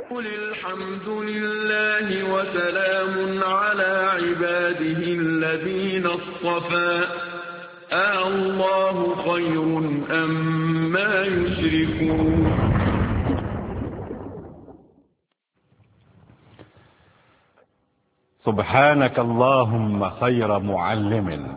قل الحمد لله وسلام على عباده الذين اصطفى الله خير أما يشركون. سبحانك اللهم خير معلم،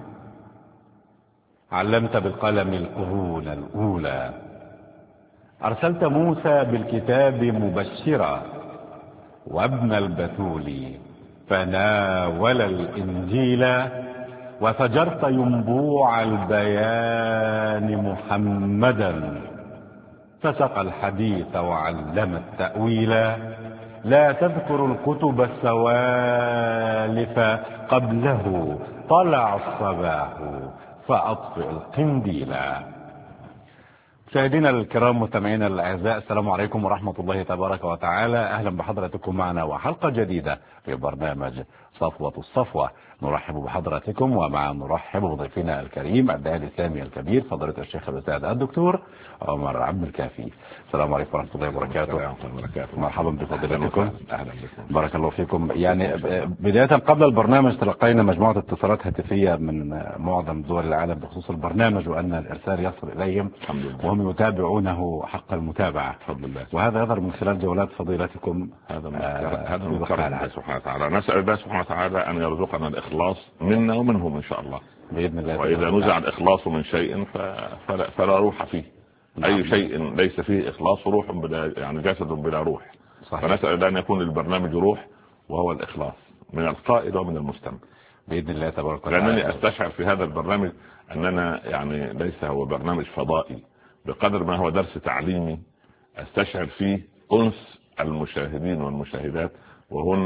علمت بالقلم القرون الأولى، أرسلت موسى بالكتاب مبشرا، وابن البتول فناول الإنجيل، وفجرت ينبوع البيان محمدا، فسق الحديث وعلم التأويل، لا تذكر الكتب السوالف، قبله طلع الصباح فأطفئ القنديل. مشاهدينا الكرام مستمعينا الاعزاء، السلام عليكم ورحمه الله تبارك وتعالى. اهلا بحضراتكم معنا وحلقه جديده في برنامج صفوه الصفوه. نرحب بحضراتكم نرحب بضيفنا الكريم الداعي الاسلامي الكبير فضيله الشيخ الاستاذ الدكتور عمر عبد الكافي. السلام عليكم ورحمه الله وبركاته. مرحبا بفضيلتكم. اهلا بكم. بارك الله فيكم. يعني بدايه قبل البرنامج تلقينا مجموعه اتصالات هاتفيه من معظم دول العالم بخصوص البرنامج وان الارسال يصل اليهم وهم يتابعونه حق المتابعه بفضل الله، وهذا يظهر من خلال جولات فضيلتكم. هذا من كرم الله سبحانه وتعالى. نسال الله سبحانه وتعالى ان يرزقنا الاخلاص منا ومنهم ان شاء الله باذن الله. واذا نزع الاخلاص من شيء فلا روح فيه. اي شيء ليس فيه اخلاص روح بلا، يعني جسد بلا روح. صحيح. فنسال الله ان يكون للبرنامج روح وهو الاخلاص من القائد ومن المستمع باذن الله تبارك وتعالى. لانني استشعر في هذا البرنامج اننا يعني ليس هو برنامج فضائي بقدر ما هو درس تعليمي استشعر فيه انس المشاهدين والمشاهدات، وهم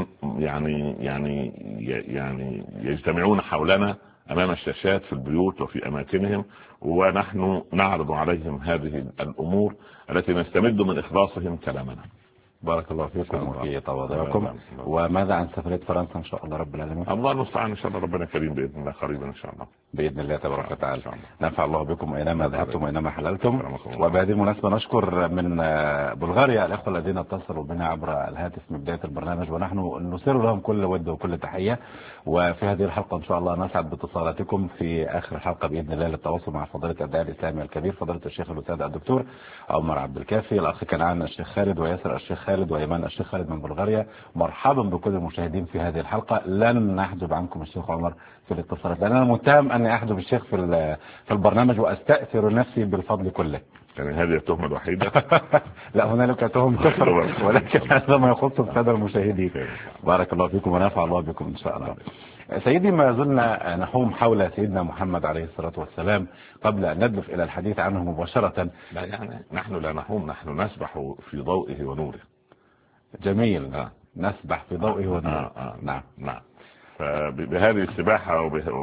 يعني يجتمعون حولنا امام الشاشات في البيوت وفي اماكنهم، ونحن نعرض عليهم هذه الامور التي نستمد من اخلاصهم كلامنا. بارك الله فيكم وفي تواضعكم. وماذا عن سفرية فرنسا ان شاء الله رب العالمين؟ الله المستعان، ان شاء الله ربنا كريم باذن الله قريبا ان شاء الله باذن الله تبارك وتعالى. نفع الله بكم اينما ذهبتم واينما حللتم. وبهذه المناسبه نشكر من بلغاريا الاخوه الذين اتصلوا بنا عبر الهاتف من بدايه البرنامج، ونحن نسير لهم كل ود وكل تحيه. وفي هذه الحلقه ان شاء الله نسعد باتصالاتكم في اخر الحلقه باذن الله للتواصل مع فضيله الداعي الاسلامي الكبير فضيله الشيخ الاستاذ الدكتور عمر عبد الكافي. الاخ كنعان الشيخ خالد، وياسر الشيخ خالد، وايمان الشيخ خالد من بلغاريا. مرحبا بكل المشاهدين في هذه الحلقه. لن نحجب عنكم الشيخ عمر في الاتصالات، لان انا متهم اني احجب الشيخ في البرنامج واستأثر نفسي بالفضل كله. يعني هذه التهمه الوحيده؟ لا، هنالك تهم كثر، ولكن هذا ما يخص الساده المشاهدين. بارك الله فيكم ونفع الله بكم ان شاء الله. سيدي، ما زلنا نحوم حول سيدنا محمد عليه الصلاه والسلام قبل ان ندلف الى الحديث عنه مباشره. لا، يعني نحن لا نحوم، نحن نسبح في ضوئه ونوره. جميل. نسبح في ضوئه ونوره. نعم. فبهذه السباحة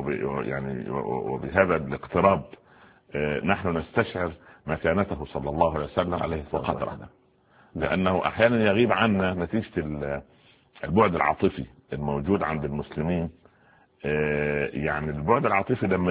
وبهذا الاقتراب نحن نستشعر مكانته صلى الله عليه وسلم وقدره، لأنه أحيانا يغيب عنا نتيجة البعد العاطفي الموجود عند المسلمين. يعني البعد العاطفي لما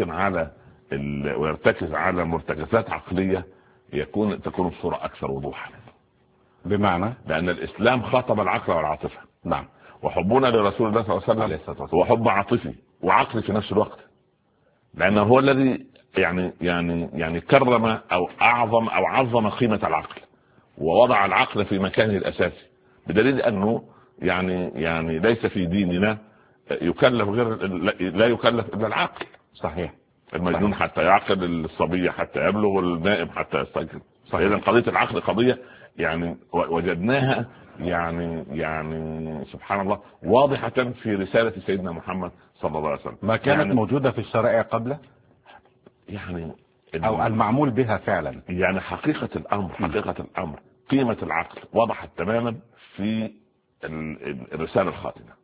ويرتكز على مرتكزات عقلية تكون الصورة أكثر وضوحا. بمعنى لأن الإسلام خاطب العقل والعاطفة. نعم. وحبنا لرسول الله صلى الله عليه وسلم هو حب عاطفي وعقلي في نفس الوقت، لأنه هو الذي يعني كرم أو أعظم أو عظم قيمة العقل ووضع العقل في مكانه الأساسي، بدليل أنه يعني ليس في ديننا يكلف لا يكلف إلا العقل. صحيح. المجنون حتى يعقل، الصبي حتى يبلغ، النائم حتى يستيقظ. إذن قضية العقل قضية يعني وجدناها يعني سبحان الله واضحة في رسالة سيدنا محمد صلى الله عليه وسلم. ما كانت موجودة في الشرائع قبله أو المعمول بها فعلا. يعني حقيقة الأمر قيمة العقل وضحت تماما في الرسالة الخاتمة.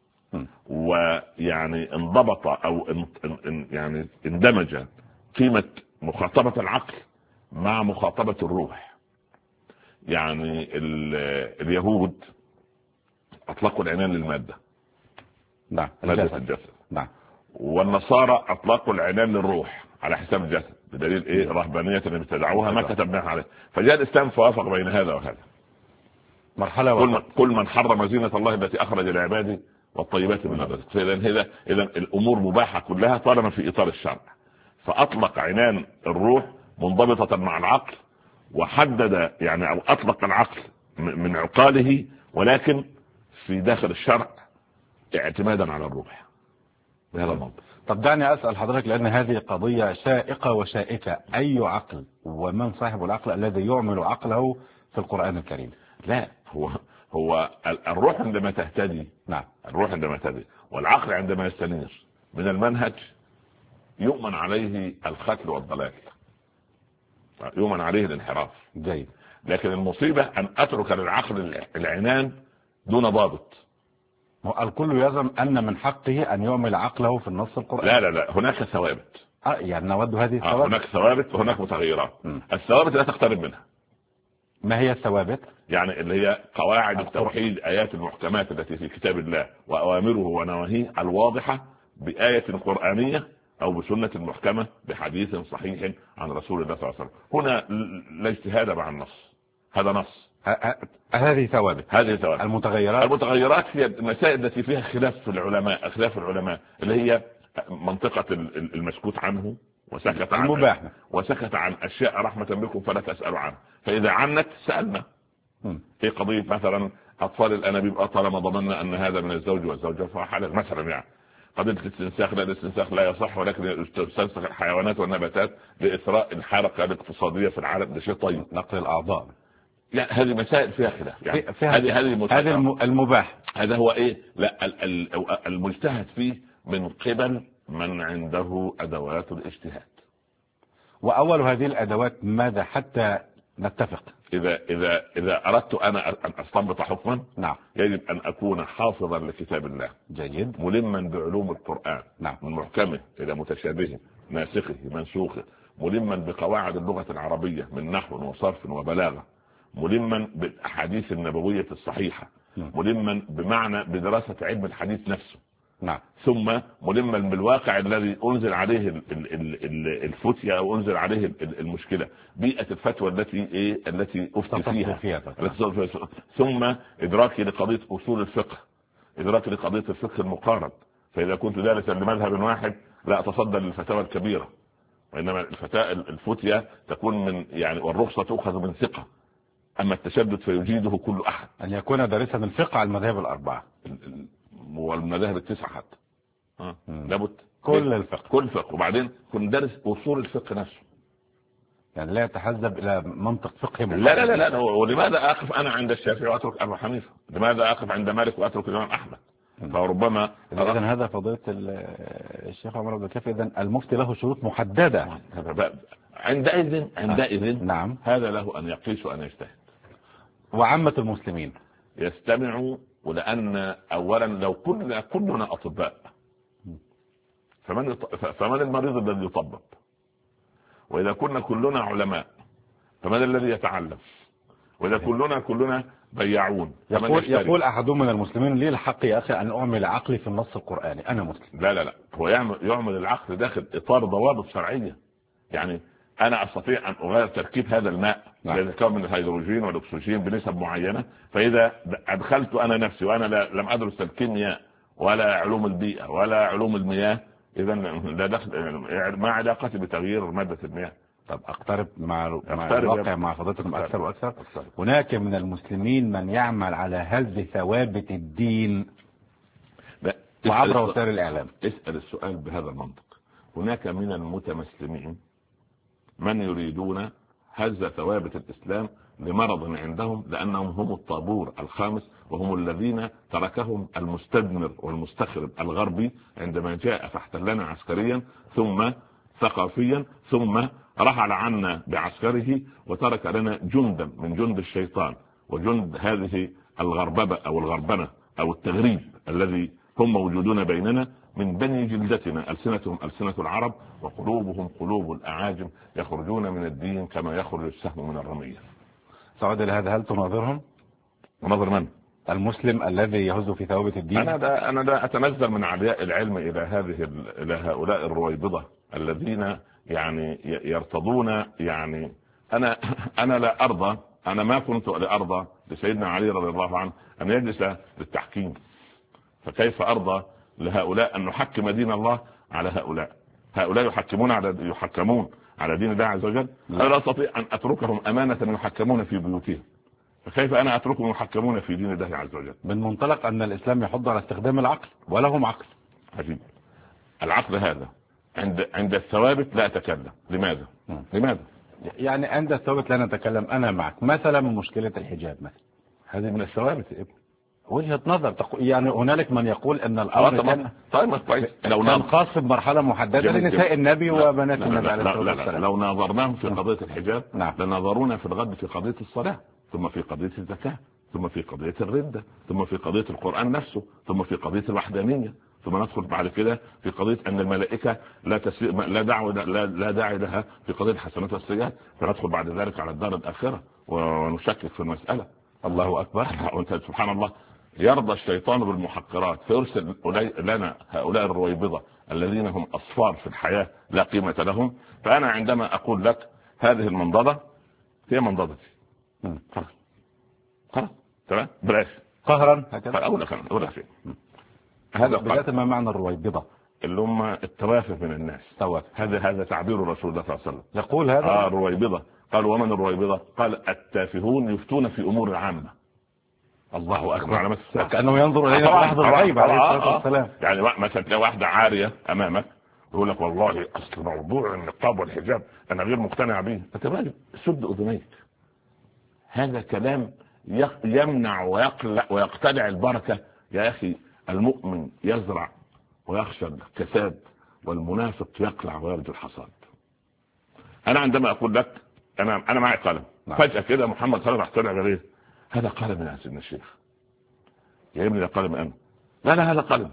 ويعني انضبط أو يعني اندمج قيمة مخاطبة العقل مع مخاطبة الروح. يعني اليهود اطلقوا العنان للمادة. نعم. مادة الجسد. نعم. والنصارى اطلقوا العنان للروح على حساب الجسد، بدليل رهبانية اللي ابتدعوها ما كتبناها عليه. فجاء الاسلام فوافق بين هذا وهذا. مرحلة كل من حرم زينة الله التي أخرج لعباده والطيبات من الرزق. فإذا الأمور مباحة كلها طالما في إطار الشرع. فأطلق عنان الروح منضبطة مع العقل، وحدد يعني أو أطلق العقل من عقاله، ولكن في داخل الشرع اعتمادا على الروح بهذا المنطق. طب دعني أسأل حضرتك، لأن هذه قضية شائقة وشائكة، أي عقل ومن صاحب العقل الذي يعمل عقله في القرآن الكريم؟ لا، هو الروح عندما تهتدي، نعم، الروح عندما تهتدي والعقل عندما يستنير من المنهج يؤمن عليه الختل والضلال، يؤمن عليه الانحراف. جيد. لكن المصيبة أن أترك للعقل العنان دون ضابط. الكل يزعم أن من حقه أن يعمل عقله في النص القرآني. لا لا لا، هناك ثوابت. يعني نود هذه الثوابت. هناك ثوابت وهناك متغيرات. الثوابت لا تقترب منها. ما هي الثوابت؟ يعني اللي هي قواعد التوحيد، آيات المحكمات التي في كتاب الله وأوامره ونواهيه الواضحة بآية قرآنية أو بسنة محكمة بحديث صحيح عن رسول الله صلى الله عليه وسلم. هنا لا اجتهاد مع النص، هذا نص. هذه ثوابت. هذه ثوابت. المتغيرات هي المسائل التي فيها خلاف في العلماء، خلاف العلماء اللي هي منطقة المسكوت عنه وسكت عن المباح، وسكت عن أشياء رحمة بكم فلا تسألوا عنها، فإذا عنت سألنا. في قضية مثلا أطفال الأنابيب، طالما ضمننا أن هذا من الزوج والزوجة فهو حلال مثلا. يعني قضية الاستنساخ، لا، الاستنساخ لا يصح، ولكن تستنسخ الحيوانات والنباتات لإثراء الحركة الاقتصادية في العالم، ده شيء طيب. نقل الأعضاء، لا، هذه مسائل فيها خلاف. يعني هذه المباح. هذا هو ايه؟ لا، المجتهد فيه من قبل من عنده ادوات الاجتهاد. واول هذه الادوات ماذا حتى نتفق؟ اذا اردت انا ان استنبط حكما، نعم، يجب ان اكون حافظا لكتاب الله. جيد. ملما بعلوم القرآن، نعم، من محكمه الى متشابهه، ناسخه منسوخه، ملما بقواعد اللغة العربية من نحو وصرف وبلاغة، ملما بالاحاديث النبوية الصحيحة، ملما بمعنى بدراسة علم الحديث نفسه. نعم. ثم ملما بالواقع الذي انزل عليه الفتية او انزل عليه المشكلة، بيئة الفتوى التي افتي فيها. ثم ادراكي لقضية اصول الفقه، ادراكي لقضية الفقه المقارن. فاذا كنت دارسا لمذهب واحد لا اتصدى للفتاوى الكبيرة، وانما الفتية تكون من يعني والرخصة تؤخذ من ثقة، اما التشدد فيجيده كل احد. ان يكون دارسا الفقه على المذاهب الاربعة والمذاهب التسعة حتى. لابد كل الفقه، كل فقه، وبعدين كن دارس اصول الفقه نفسه، يعني لا يتحزب الى منطق فقهي. لا لا لا. ولماذا اقف انا عند الشافعي واترك ابو حنيفه؟ لماذا اقف عند مالك واترك الامام احمد؟ فربما اذا هذا فضيلة الشيخ عمر عبد الكافي، اذا المفتي له شروط محددة. عندئذ نعم، هذا له ان يقيس وان يجتهد. وعامة المسلمين يستمعوا، ولأن أولا لو كلنا أطباء فمن المريض الذي يطبب؟ وإذا كنا كلنا علماء فمن الذي يتعلم؟ وإذا كلنا بياعون يقول أحدهم من المسلمين لي الحق يا أخي أن أعمل عقلي في النص القرآني، أنا مسلم. لا هو يعمل العقل داخل إطار ضوابط شرعية. يعني أنا أستطيع أن أغير تركيب هذا الماء يتكون من الهيدروجين والأكسجين بنسب معينة، فإذا أدخلت أنا نفسي وأنا لم أدرس الكيمياء ولا علوم البيئة ولا علوم المياه، إذا لا دخل ما علاقتي بتغيير مادة المياه. طب أقترب مع الواقع مع فضيلتكم أكثر وأكثر. هناك من المسلمين من يعمل على هز ثوابت الدين وعبر وسائل الإعلام. اسأل السؤال بهذا المنطق. هناك من المتمسلمين من يريدون هز ثوابت الإسلام لمرض عندهم، لأنهم هم الطابور الخامس، وهم الذين تركهم المستدمر والمستخرب الغربي عندما جاء فاحتلنا عسكريا ثم ثقافيا، ثم رحل عنا بعسكره وترك لنا جندا من جند الشيطان وجند هذه الغرببة أو الغربنة أو التغريب الذي هم موجودون بيننا من بني جلدتنا، ألسنتهم ألسنة العرب وقلوبهم قلوب الأعاجم، يخرجون من الدين كما يخرج السهم من الرمية. سعود لهذا، هل تناظرهم؟ مناظر من؟ المسلم الذي يهز في ثوابت الدين. أنا لا أتنزل من علياء العلم إلى هؤلاء الرويبضة الذين يعني يرتضون. يعني أنا لا أرضى أنا ما كنت لأرضى لسيدنا علي رضي الله عنه أن يجلس للتحكيم، فكيف أرضى لهؤلاء أن نحكم دين الله على هؤلاء يحكمون على دين الله عز وجل. أنا لا أستطيع أن أتركهم أمانة يحكمون في بيوتهم، فكيف أنا أتركهم يحكمون في دين الله عز وجل؟ من منطلق أن الإسلام يحض على استخدام العقل ولهم عقل. عجيب. العقل هذا عند الثوابت لا أتكلم. لماذا؟ يعني عند الثوابت لا نتكلم. أنا معك. مثلا مشكلة الحجاب مثلا، هذه من الثوابت يا ابني. وجهة نظر يعني هنالك من يقول أن الأمر كان خاص بمرحلة محددة لنساء النبي وبنات النبي عليه الصلاة والسلام. لو ناظرناهم في قضية الحجاب نعم. لناظرونا في الغد في قضية الصلاة، ثم في قضية الزكاة، ثم في قضية الردة، ثم في قضية القرآن نفسه، ثم في قضية الوحدانية، ثم ندخل بعد كده في قضية أن الملائكة لا داعي لها في قضية الحسنات والسيئات، فندخل بعد ذلك على الدار الآخرة ونشكك في المسألة. الله أكبر. وانت سبحان الله يرضى الشيطان بالمحقرات فيرسل لنا هؤلاء الرويبضة الذين هم أصفار في الحياة لا قيمة لهم. فأنا عندما أقول لك هذه المنضدة هي منضدتي خلاص تمام بلاش قهرا أقول لك شيء. هذا بداية ما معنى الرويبضة؟ اللي هم التوافه من الناس. هذا تعبير رسول الله صلى الله عليه وسلم. يقول هذا الرويبضة. قال ومن الرويبضة؟ قال التافهون يفتون في أمور العامة. الله أكبر. كأنه ينظر إلينا في لحظة الغيب عليه الصلاة والسلام. يعني مثلا تلاقي واحدة عارية أمامك يقول لك والله أصل موضوع النقاب والحجاب أنا غير مقتنع به. أنت راجل سد أذنيك. هذا كلام يمنع ويقتلع البركة يا أخي. المؤمن يزرع ويخشى الكساد، والمنافق يقلع ويرجو الحصاد. أنا عندما أقول لك أنا معي قلم فجأة كده محمد خالد راح طلع غير هذا قلم يا سيدنا الشيخ يا ابني، ده قلم أنا. لا هذا قلم.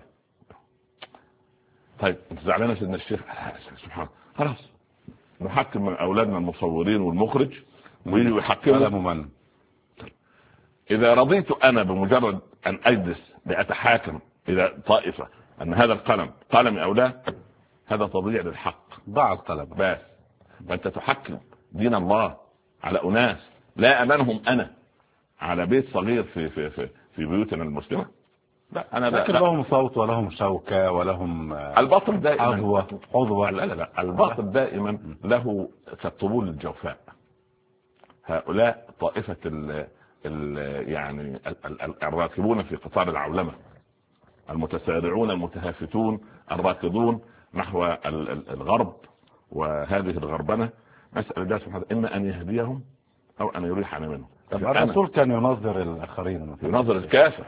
طيب انت زعلان يا سيدنا الشيخ؟ سبحان الله. خلاص نحكم من أولادنا المصورين والمخرج ويجوا يحكموا. إذا رضيت أنا بمجرد أن أجلس لأتحاكم إلى طائفة أن هذا القلم قلمي أو لا، هذا تضييع للحق. ضاع القلم بس. فأنت تحكم دين الله على أناس لا أمانهم أنا على بيت صغير في بيوتنا المسلمة. لا أنا لكن لهم صوت ولهم شوكة ولهم الباطل دائما عضوة. لا الباطل دائما له كالطبول الجوفاء. هؤلاء طائفة يعني الراكبون في قطار العولمة، المتسارعون المتهافتون الراكضون نحو الغرب، وهذه الغربنة مسألة الله سبحانه إما أن يهديهم أو أن يريحنا منهم. الرسول كان ينظر الآخرين، ينظر الكافر.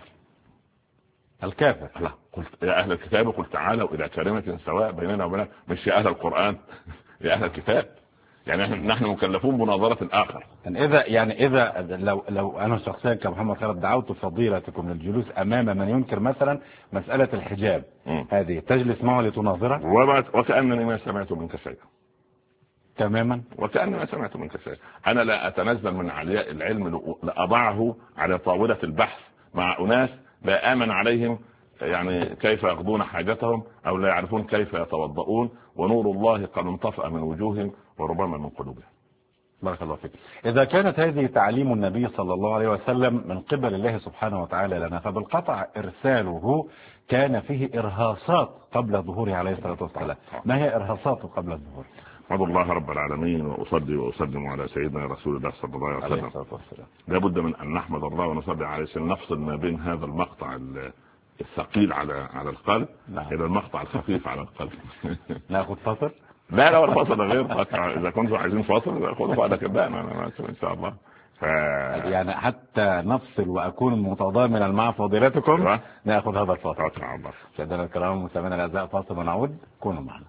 لا قلت يا أهل الكتاب قل تعالوا إلى كلمة سواء بيننا وبينكم، مش يا أهل القرآن يا أهل الكتاب. يعني نحن مكلفون بنظرة الآخر. إذا لو أنا شخصيا كمحمد خالد دعوت فضيلتكم للجلوس أمام من ينكر مثلا مسألة الحجاب هذه، تجلس معه لتناظره؟ وكأنني ما سمعت منك شيئا. تماما وكأني ما سمعت منك شيئا. أنا لا أتنزل من علياء العلم لأضعه على طاولة البحث مع أناس لا آمن عليهم يعني كيف يقضون حاجتهم أو لا يعرفون كيف يتوضؤون، ونور الله قد انطفأ من وجوههم وربما من قلوبهم. بارك الله فيك. إذا كانت هذه تعليم النبي صلى الله عليه وسلم من قبل الله سبحانه وتعالى لنا، فبالقطع إرساله كان فيه إرهاصات قبل ظهوره عليه الصلاة والسلام. ما هي إرهاصاته قبل الظهور؟ أحمد الله رب العالمين وأصلي وأسلم على سيدنا رسول الله صلى الله عليه وسلم. لا بد من أن نحمد الله ونصلي عليه عشان نفصل ما بين هذا المقطع الثقيل على القلب إلى المقطع الخفيف على القلب. ناخذ فاصل؟ لا الفاصل غير. إذا كنتم عايزين فاصل خذوا بعد كده أنا إن شاء الله. يعني حتى نفصل وأكون متضامنا مع فضيلتكم ناخذ هذا الفاصل. مشاهدينا الكرام ومستمعينا الأعزاء، فاصل ونعود، كونوا معنا.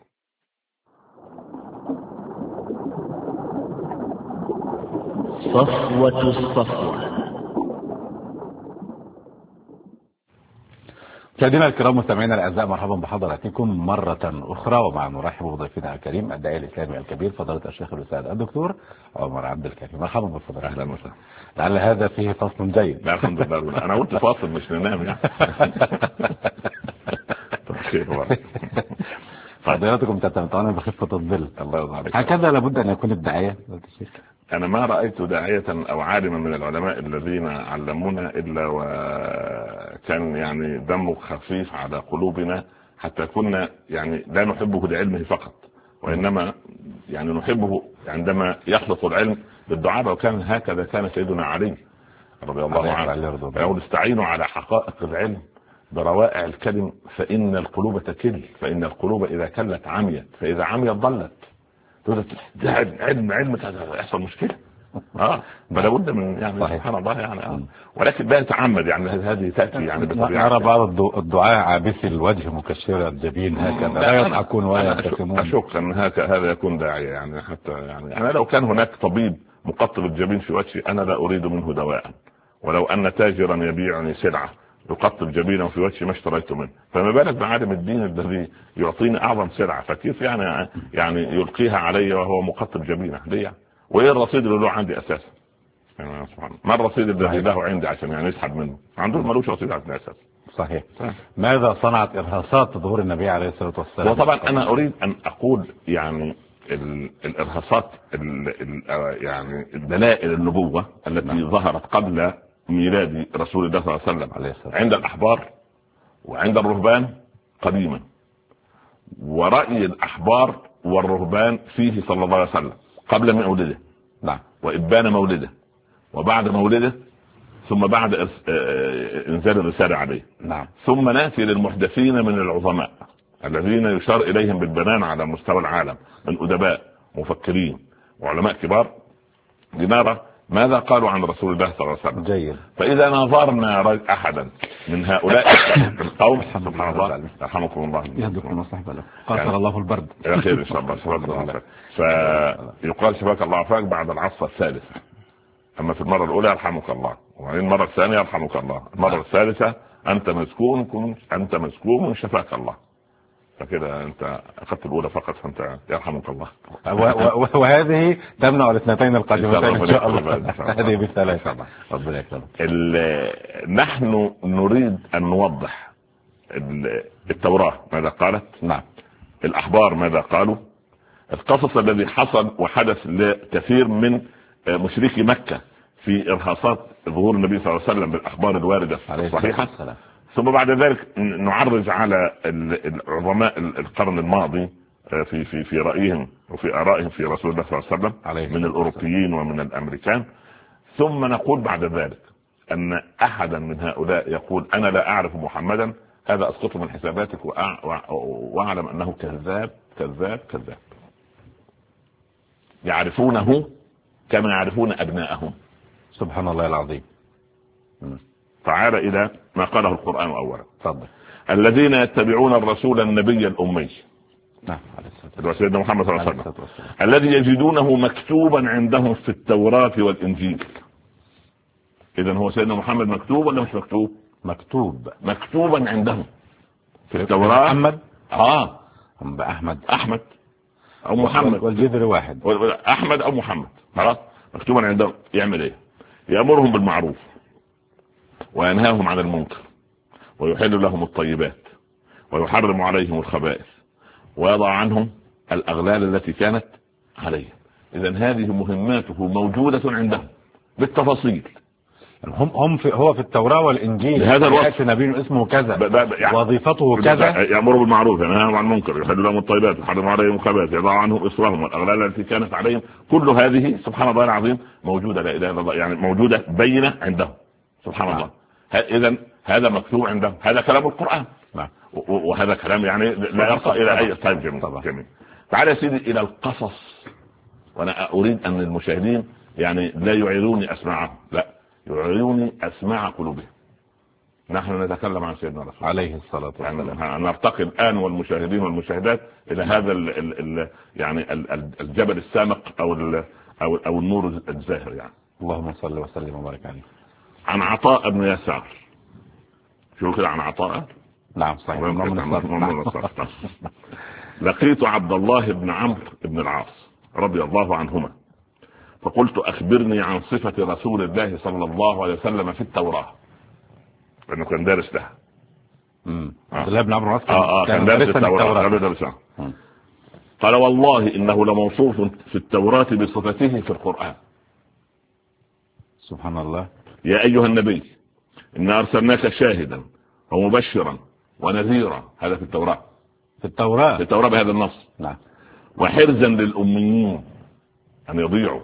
صفوة الصفوة. مشاهدينا الكرام مستمعينا الاعزاء، مرحبا بحضراتكم مرة أخرى، ومع نرحب بضيفنا الكريم الداعية الإسلامي الكبير فضيلة الشيخ الأستاذ الدكتور عمر عبد الكريم. مرحبا بفضيلة. أهلا وسهلا. لعل هذا فيه فصل جيد. لا الحمد لله، أنا قلت فاصل مش ننام يعني. فضيلتكم تتمتعون بخفة الظل. الله يرضى عليك. هكذا لابد أن يكون الداعية. أنا ما رأيت داعية أو عالما من العلماء الذين علمونا إلا وكان يعني دمه خفيف على قلوبنا، حتى كنا يعني لا نحبه لعلمه فقط، وإنما يعني نحبه عندما يخلط العلم بالدعاء. وكان هكذا كان سيدنا علي رضي الله عنه يقول: استعينوا على حقائق العلم بروائع الكلم، فإن القلوب تكل، فإن القلوب إذا كلت عميت، فإذا عميت ضلت. ده علم يحصل مشكلة. فلا بد من يعني صحيح. سبحان الله يعني ولكن لا يتعمد يعني هذه تأتي يعني بطبيعة. نرى بعض الدعاء عابثي الوجه مكشر الجبين هكذا لا يضحكون ولا يبتسمون. أشك أن هذا يكون داعية يعني، حتى يعني أنا لو كان هناك طبيب مقطب الجبين في وجهي أنا لا أريد منه دواء، ولو أن تاجرا يبيعني سلعة يقطب جبينه في وجهي ما اشتريت منه، فما بالك بعالم الدين الذي يعطيني أعظم سلعة، فكيف يعني يلقيها علي وهو مقطب جبينه ليه؟ وايه الرصيد اللي له عندي اساسا؟ يعني سبحان الله، ما الرصيد الذي له عندي عشان يعني يسحب منه؟ عنده ملوش رصيد عندي اساسا. صحيح. ماذا صنعت ارهاصات ظهور النبي عليه الصلاه والسلام؟ وطبعا انا اريد ان اقول يعني الارهاصات يعني دلائل النبوه التي ظهرت قبل ميلاد رسول الله صلى الله عليه وسلم عند الاحبار وعند الرهبان قديما، ورأي الاحبار والرهبان فيه صلى الله عليه وسلم قبل مولده، نعم، وإبان مولده، وبعد مولده، ثم بعد انزال الرسالة عليه، نعم، ثم ناتي للمحدثين من العظماء الذين يشار إليهم بالبنان على مستوى العالم من أدباء مفكرين وعلماء كبار، لنرى ماذا قالوا عن رسول الله صلى الله عليه وسلم. جيد. فإذا نظرنا أحدا من هؤلاء القوم سبحان الله رحمكم الله يهدكم وصحبه له قاتل الله البرد يا خير إن شاء الله. فيقال شباك الله عفاك بعد العصر الثالثة، أما في المرة الأولى يرحمك الله، وبعدين المرة الثانية يرحمك الله، المرة الثالثة أنت مسكون شفاك الله. فكده انت اخذت الاولى فقط فانت يرحمك الله. وهذه تمنع الاثنتين القادمتين ان شاء الله. هذه بالثلاثه ربنا يكرمك. نحن نريد ان نوضح التوراة ماذا قالت، نعم، الاحبار ماذا قالوا، القصص الذي حصل وحدث لكثير من مشركي مكة في ارهاصات ظهور النبي صلى الله عليه وسلم بالاخبار الوارده الصحيحه، ثم بعد ذلك نعرج على العظماء القرن الماضي في رأيهم وفي آرائهم في رسول الله صلى الله عليه وسلم من الأوروبيين ومن الأمريكان، ثم نقول بعد ذلك أن أحدا من هؤلاء يقول أنا لا أعرف محمدا، هذا أسقطه من حساباتك وأعلم أنه كذاب كذاب كذاب. يعرفونه كما يعرفون أبناءهم. سبحان الله العظيم. تعال إلى ما قاله القرآن أولا. تفضل. الذين يتبعون الرسول النبي الأمي، نعم، سيدنا محمد صلى الله عليه وسلم، الذي يجدونه مكتوبا عندهم في التوراة والإنجيل. إذن هو سيدنا محمد مكتوب ولا مش مكتوب؟ مكتوبا عندهم في التوراة. محمد أحمد أو محمد والجذر واحد، أحمد أو محمد، خلاص مكتوبا عندهم. يعمل إيه؟ يأمرهم بالمعروف وينهاهم عن المنكر ويحل لهم الطيبات ويحرم عليهم الخبائث ويضع عنهم الأغلال التي كانت عليهم. إذن هذه مهماته موجودة عندهم بالتفاصيل. هو في التوراة والإنجيل هذا الوصف، نبي اسمه كذا يعني وظيفته كذا، يأمر بالمعروف ينهاهم عن المنكر يحل لهم الطيبات ويحرم عليهم الخبائث يضع عنهم إصرهم والأغلال التي كانت عليهم. كل هذه سبحان الله العظيم موجودة، لا إله إلا الله، يعني موجودة بينة عندهم سبحان الله. إذن هذا مكتوب عندهم، هذا كلام القرآن، وهذا كلام يعني لا يرقى إلى أي طيب. جميل. تعال يا سيدي إلى القصص، وأنا أريد أن المشاهدين يعني لا يعيروني أسماعهم، لا يعيروني أسماع قلوبهم. نحن نتكلم عن سيدنا رسول عليه الصلاة والسلام، يعني نرتقي الآن والمشاهدين والمشاهدات إلى هذا يعني الجبل السامق أو النور الزاهر يعني. اللهم صل وسلم وبارك عليه. عن عطاء بن يسار، شو كده عن عطاء؟ نعم صحيح. لقيت عبد الله بن عمرو بن العاص رضي الله عنهما فقلت أخبرني عن صفة رسول الله صلى الله عليه وسلم في التوراة، لأنه كان دارس لها. عبد الله بن عمرو العاص كان دارس التوراة. قال والله إنه لموصوف في التوراة بصفته في القرآن. سبحان الله. يا أيها النبي إنا أرسلناك شاهدا ومبشرا ونذيرا، هذا في التوراة. في التوراة بهذا النص. نعم. وحرزا للأميين أن يضيعوا،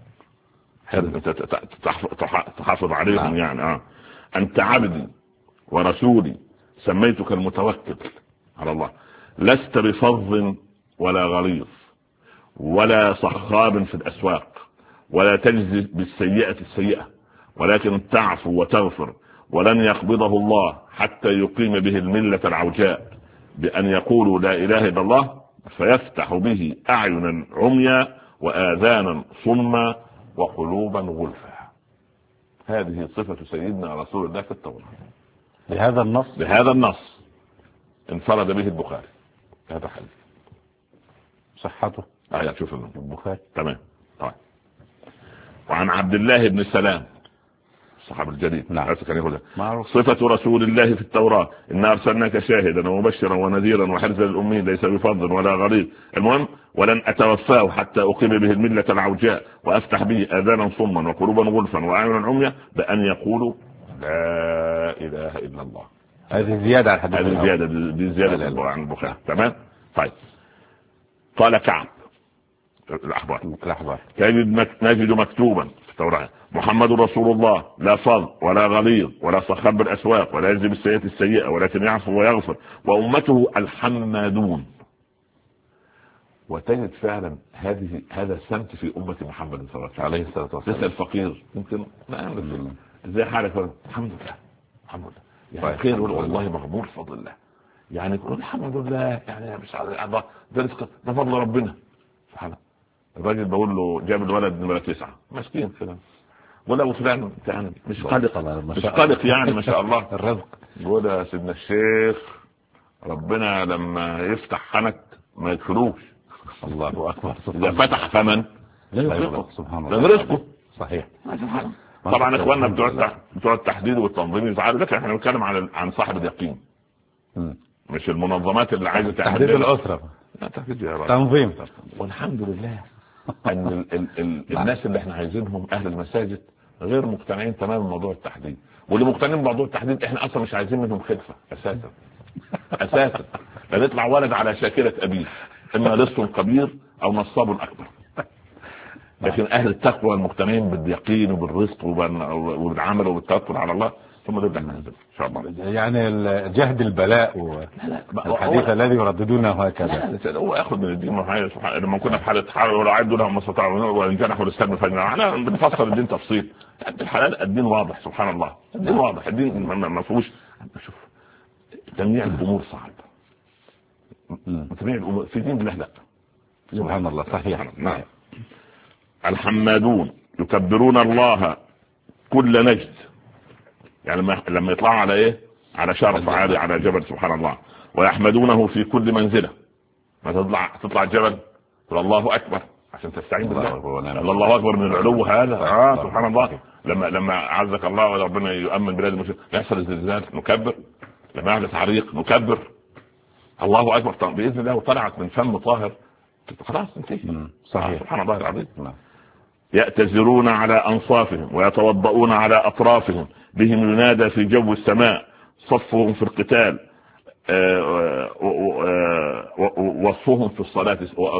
تحافظ عليهم. نعم. يعني أنت عبدي ورسولي سميتك المتوكل على الله، لست بفظ ولا غليظ ولا صخاب في الأسواق، ولا تجزي بالسيئة السيئة، ولكن تعفو وتغفر، ولن يقبضه الله حتى يقيم به الملة العوجاء بأن يقولوا لا إله إلا الله فيفتح به أعينا عميا وآذانا صما وقلوبا غلفا. هذه صفة سيدنا رسول الله في التوراة بهذا النص انفرد به البخاري. هذا حديث صحته شوف البخاري. تمام. طيب. وعن عبد الله بن سلام الصحابي الجليل. نعم. صفة رسول الله في التوراة إنا أرسلناك شاهدا ومبشرا ونذيرا وحرزا للأمين ليس بفظ ولا غليظ. المهم ولن أتوفاه حتى أقيم به الملة العوجاء وأفتح به آذانا صما وقلوبا غلفا وأعينا عميا بأن يقولوا لا إله إلا الله. هذه زيادة على الحديث. هذه زيادة عن البخاري. تمام. طيب. قال كعب الأحبار نجد مكتوبا في التوراة محمد رسول الله لا فظ ولا غليظ ولا صخب الأسواق ولا يجزي بالسيئة السيئة ولكن يعفو ويغفر وأمته الحمادون. وتجد فعلا هذا السمت في أمة محمد صلى الله عليه وسلم. تسأل فقير يمكن ما يعرف ازاي حالك، الحمد لله الحمد لله يعني خير، والله مغمور فضل الله، يعني يقول الحمد لله، يعني مش عارف ده فضل ربنا سبحانه. الراجل بقول له جاب الولد نمرة 9 مسكين كده، ولا فلان يعني مش قلق يعني ما شاء الله الرزق. يقول يا سيدنا الشيخ ربنا لما يفتح حنك ما يدخلوش. الله اكبر. اذا فتح فمن لا يغلقه سبحان الله. رزقه صحيح. طبعا اخواننا بتوع التحديد والتنظيم يزعلوا، لكن احنا بنتكلم عن صاحب اليقين، مش المنظمات اللي عايزه تحديد الاسره. تنظيم. والحمد لله ان الناس اللي احنا عايزينهم اهل المساجد غير مقتنعين تماما بموضوع التحديد، واللي مقتنعين بموضوع التحديد احنا اصلا مش عايزين منهم خلفه اساسا لا يطلع ولد على شاكله ابيه، اما لص كبير او نصاب اكبر. لكن اهل التقوى المقتنعين باليقين وبالرزق وبالعمل وبالتوكل على الله ثم نبدا ننزل ان شاء الله. يعني جهد البلاء والحديث الذي يرددونه هكذا. هو ياخذ من الدين لما كنا في حاله حرب ولا عدوا لهم ما استطاعوا وان جنحوا للسلم فجنحوا. احنا بنفسر الدين تفصيل. الحلال الدين واضح سبحان الله، الدين واضح، الدين ما فيهوش. شوف تجميع الامور صعب، تجميع الامور في دين الله لا. سبحان الله. صحيح. نعم. الحمادون يكبرون الله كل نجد، يعني لما يطلعوا على ايه، على شرف عالي على جبل سبحان الله، ويحمدونه في كل منزله. ما تطلع الجبل تقول الله اكبر عشان تستعين بالله. الله اكبر من العلو هذا. سبحان الله. لما عزك الله وربنا يؤمن بلاد المسلمين يحصل الزلزال نكبر، لما يحدث حريق نكبر، الله اكبر باذن الله. وطلعت من فم طاهر خلاص انتهي. صحيح. سبحان الله العظيم. يأتزرون على أنصافهم ويتوضؤون على أطرافهم، بهم ينادى في جو السماء صفهم في القتال، وصفهم في الصلاة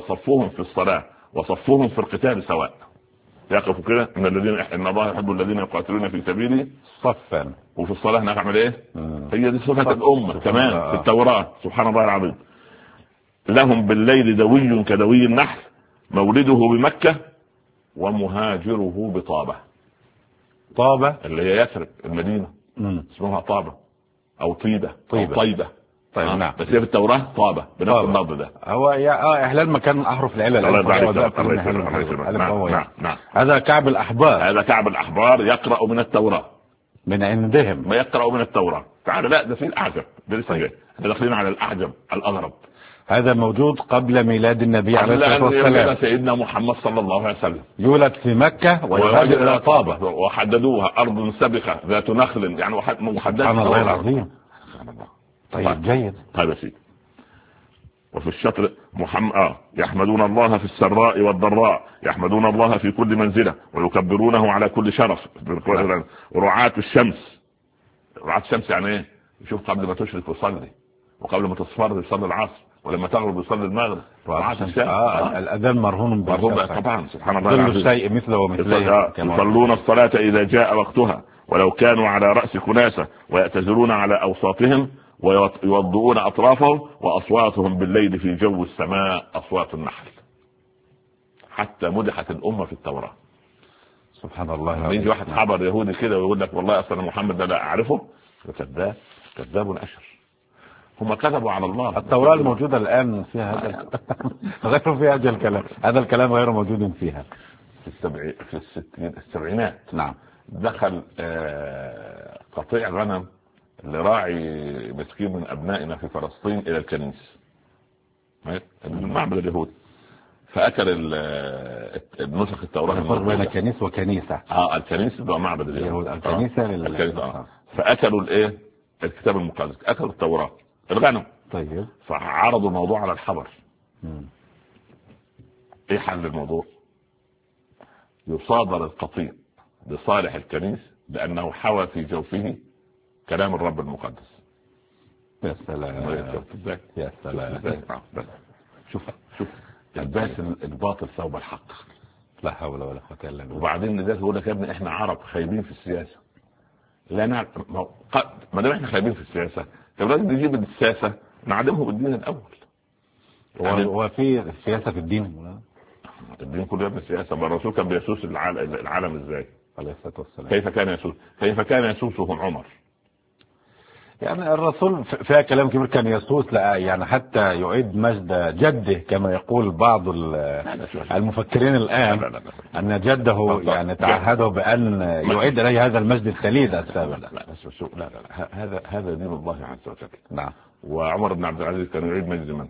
وصفهم في القتال سواء. يقفوا كده إن الله يحب الذين يقاتلون في سبيله صفا، وفي الصلاة نعمل إيه؟ هي دي صفة الأمة كمان في التوراة سبحان الله العظيم. لهم بالليل دوي كدوي النحل، مولده بمكة ومهاجره بطابة. طابة اللي هي يثرب المدينة اسمها طابة أو طيبة أو طيبة. طيب نعم. بس هي في التوراة طابة بنفس النظر ده. هو إحلال مكان أحرف العلل. نعم. هذا كعب الأحبار يقرأ من التوراة من عندهم، ما يقرأ من التوراة. تعال لا ده في الأعجم ده لسه جاي، احنا داخلين على الأعجم الأغرب. هذا موجود قبل ميلاد النبي عليه الصلاة والسلام. سيدنا محمد صلى الله عليه وسلم يولد في مكة ويهاجر إلى طابة، وحددوها أرض سبخة ذات نخل، يعني محددة. سبحان الله العظيم. طيب جيد. طيب يا سيدي، وفي الشطر محمد يحمدون الله في السراء والضراء، يحمدون الله في كل منزلة ويكبرونه على كل شرف. رعاة الشمس، رعاة الشمس يعني ايه؟ يشوف قبل ما تشرق يصلي، وقبل ما تصفر يصلي العصر، ولما تغرب يصلي المغرب. رعاة الشمس الأذان مرهون بالشمس طبعا، سبحان الله. كل شيء مثله ومثله. يصلون الصلاة إذا جاء وقتها ولو كانوا على رأس كناسة، ويأتزرون على أوساطهم ويوضؤون أطرافهم، وأصواتهم بالليل في جو السماء أصوات النحل. حتى مدحت الأمة في التوراة. سبحان الله. يجي واحد حبر يهودي كده ويقول لك والله أصلا محمد ده لا أعرفه، كذاب، كذاب أشر. هم كذبوا على الله. التوراة الموجودة الآن فيها هذا غير فيها هذا الكلام، هذا الكلام غير موجود فيها. في السبعينات نعم دخل قطيع غنم لراعي مسكين من أبنائنا في فلسطين إلى الكنيسة، المعبد اليهودي، فأكل النسخ التوراة. الفرق بين الكنيسة وكنيسة. الكنيسة ده معبد اليهود، الكنيسة فأكلوا الايه؟ الكتاب المقدس، أكلوا التوراة، الغنم. طيب فعرضوا الموضوع على الحبر. ايه حل الموضوع؟ يصادر القطيع لصالح الكنيسة لأنه حوى في جوفه كلام الرب المقدس. يا سلام يا سلام. شوف الباس الباطل ثوب الحق. لا حول ولا قوة الا بالله. وبعدين الناس يقول لك يا ابني احنا عرب خايبين في السياسة. لا نعرف، ما دام احنا خايبين في السياسة لازم نجيب السياسة نعدمه بالدين الأول. وفي السياسة في الدين كله ابن السياسة. الرسول كان بيسوس العالم ازاي؟ عليه الصلاة والسلام. كيف كان يسوسهم عمر؟ يعني الرسول فيها كلام كبير، كان يسوس يعني حتى يعيد مجد جده كما يقول بعض المفكرين الآن. لا. أن جده يعني تعهده بأن يعيد إليه هذا المجد الخليد السابق. لا هذا دين الله عز وجل. نعم. وعمر بن عبد العزيز كان يعيد مجد من؟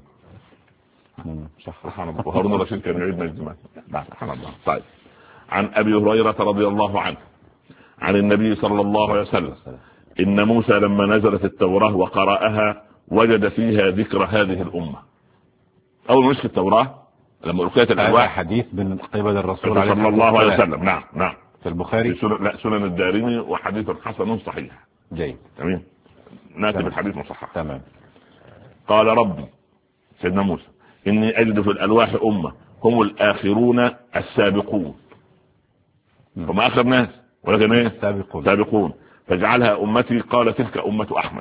سبحان الله. وهارون الرشيد كان يعيد مجد من؟ سبحان الله. طيب، عن أبي هريرة رضي الله عنه عن النبي صلى الله عليه وسلم إن موسى لما نزلت التوراة وقرأها وجد فيها ذكر هذه الأمة. أول مشكلة التوراة لما ألقيت الألواح، حديث من قبل الرسول صلى الله عليه وسلم. نعم في البخاري، سنن الدارمي، وحديث حسن صحيح. جيد، تمام، ناتي بالحديث مصحح. تمام. قال ربي، سيدنا موسى، إني أجد في الألواح أمة هم الآخرون السابقون. هم آخر ناس ولكن إيه؟ سابقون. فاجعلها أمتي. قال تلك أمة أحمد.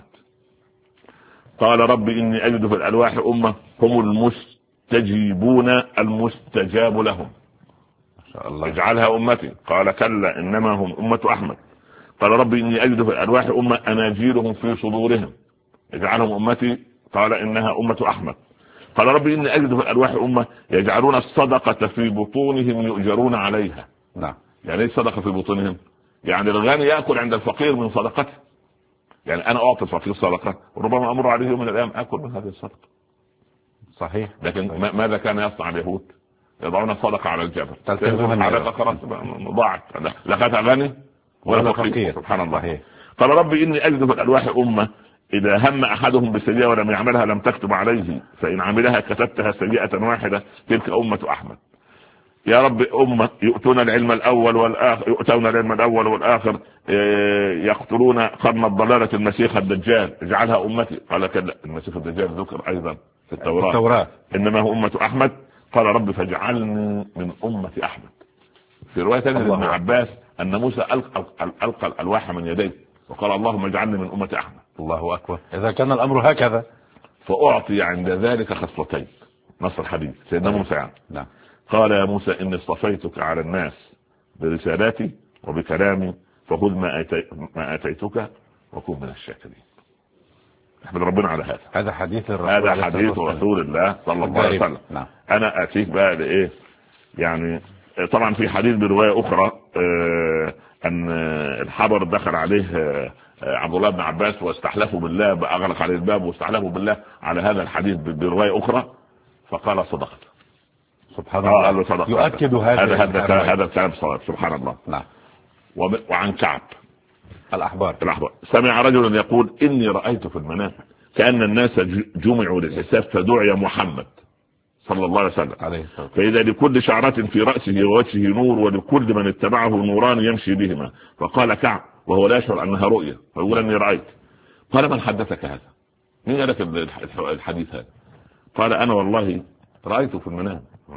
قال ربي إني أجد في الألواح أمة هم المستجيبون المستجاب لهم. ما شاء الله. اجعلها أمتي. قال كلا إنما هم أمة أحمد. قال ربي إني أجد في الألواح أمة أناجيلهم في صدورهم. اجعلهم أمتي. قال إنها أمة أحمد. قال ربي إني أجد في الألواح أمة يجعلون الصدقة في بطونهم يؤجرون عليها. نعم. يعني ايه الصدقة في بطونهم؟ يعني الغني يأكل عند الفقير من صدقته. يعني أنا أعطي الفقير صدقة وربما أمر عليه يوم من الأيام أكل من هذه الصدقة. صحيح. لكن ماذا كان يصنع اليهود؟ يضعون الصدقة على الجبل، خلاص ضاعت، لا كانت غني ولا فقير. سبحان الله. صحيح. قال ربي إني أجد في الألواح أمة إذا هم أحدهم بسيئة ولم يعملها لم تكتب عليه، فإن عملها كتبتها سيئة واحدة، تلك أمة أحمد. يا رب أمة يؤتون العلم الأول والآخر يقتلون قرن الضلالة المسيح الدجال. اجعلها أمتي. قال كلا، المسيح الدجال ذكر أيضا في التوراة. إنما هو أمة أحمد. قال رب فاجعلني من أمة أحمد. في رواية ابن عباس أن موسى ألقى الألواح من يديه وقال اللهم اجعلني من أمة أحمد. الله أكبر. إذا كان الأمر هكذا، فأعطي عند ذلك خصلتين. نص الحديث سيدنا موسى يعني. نعم. قال يا موسى إني اصطفيتك على الناس برسالاتي وبكلامي، فخذ ما أتيتك وكن من الشاكرين. احمد ربنا على هذا. هذا حديث رسول الله صلى الله عليه وسلم. نعم. أنا أتيك بقى لإيه؟ يعني طبعا في حديث برواية أخرى أن الحبر دخل عليه عبد الله بن عباس واستحلفوا بالله، أغلق عليه الباب واستحلفوا بالله على هذا الحديث برواية أخرى، فقال صدقت. سبحان الله. يؤكد هذا الكلام صواب. سبحان الله. نعم. وعن كعب الأحبار سمع رجل يقول إني رأيت في المنام كأن الناس جمعوا للحساب فدعي محمد صلى الله عليه وسلم فإذا لكل شعرة في رأسه ووجهه نور ولكل من اتبعه نوران يمشي بهما. فقال كعب وهو لا يشعر أنها رؤية فيقول أني رأيت. قال من حدثك هذا؟ مين قال لك الحديث هذا؟ قال أنا والله رأيته في المنام.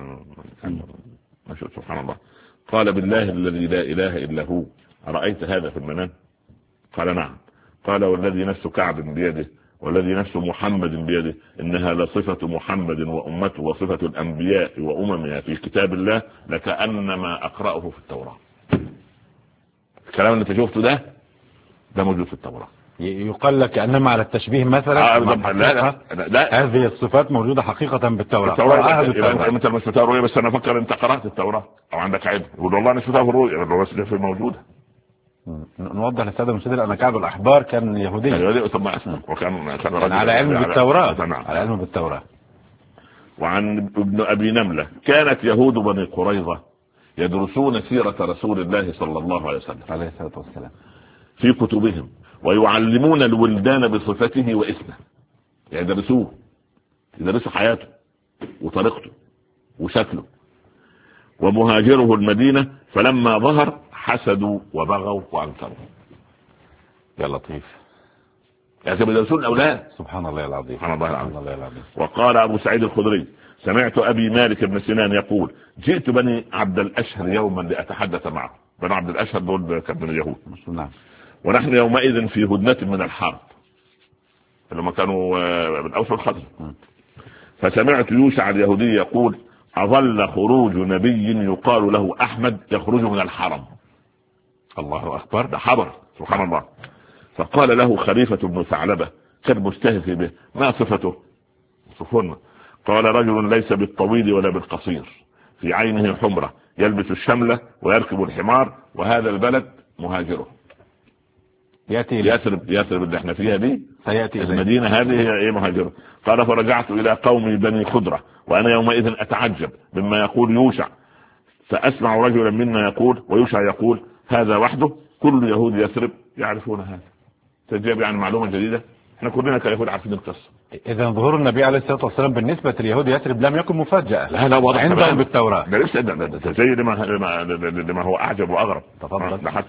سبحان الله. قال بالله الذي لا إله إلا هو رأيت هذا في المنام؟ قال نعم. قال والذي نفس كعب بيده والذي نفس محمد بيده إنها لصفة محمد وأمته وصفة الأنبياء وأممها في كتاب الله لكأنما أقرأه في التوراة. الكلام اللي انت شفته ده موجود في التوراة. يقال لك أنما على التشبيه مثلا لا هذه الصفات موجودة حقيقة بالتوراة. انت مش شفتها رؤية بس انا فكر انت قرأت التوراة او عندك علم. يقول والله انا شفتها في الرؤية بس دي موجودة. نوضح للسادة المشاهدين أن كعب الأحبار كان يهودي وكان على علم بالتوراة. على علم بالتوراة. وعن ابن أبي نملة كانت يهود بني قريظة يدرسون سيرة رسول الله صلى الله عليه وسلم عليه الصلاة والسلام في كتبهم ويعلمون الولدان بصفته واسمه. يعني يدرسوا حياته وطريقته وشكله. ومهاجره المدينة فلما ظهر حسدوا وبغوا وانكروا. يا لطيف يعني بيدرسون الأولاد. سبحان الله العظيم. سبحان الله العظيم. وقال أبو سعيد الخدري سمعت أبي مالك بن سنان يقول جئت بني عبد الأشهر يوما لأتحدث معه. بني عبد الأشهر دول كانوا من اليهود. نعم. ونحن يومئذ في هدنة من الحرب لما كانوا من أوس الخزرج. فسمعت يوشع اليهودي يقول أظل خروج نبي يقال له أحمد يخرج من الحرم. الله أكبر. ده حبر سبحان الله. فقال له خليفة بن ثعلبة كان مستهزئ به ما صفته؟ صفنا. قال رجل ليس بالطويل ولا بالقصير في عينه حمرة يلبس الشملة ويركب الحمار وهذا البلد مهاجره. يثرب اللي احنا فيها دي سيأتي المدينة هذه هي ايه مهاجره. قال فرجعت الى قومي بني خضرة وانا يومئذ اتعجب مما يقول يوشع فاسمع رجلا منا يقول ويوشع يقول هذا وحده كل يهود يثرب يعرفون هذا. تجيب يعني معلومة جديدة احنا كلنا كيهود عارفين القصة. اذا ظهور النبي عليه الصلاة والسلام بالنسبة لليهود يثرب لم يكن مفاجأة. لا واضح عندهم بالتوراة. ده زي لما هو اعجب واغرب. ده حتى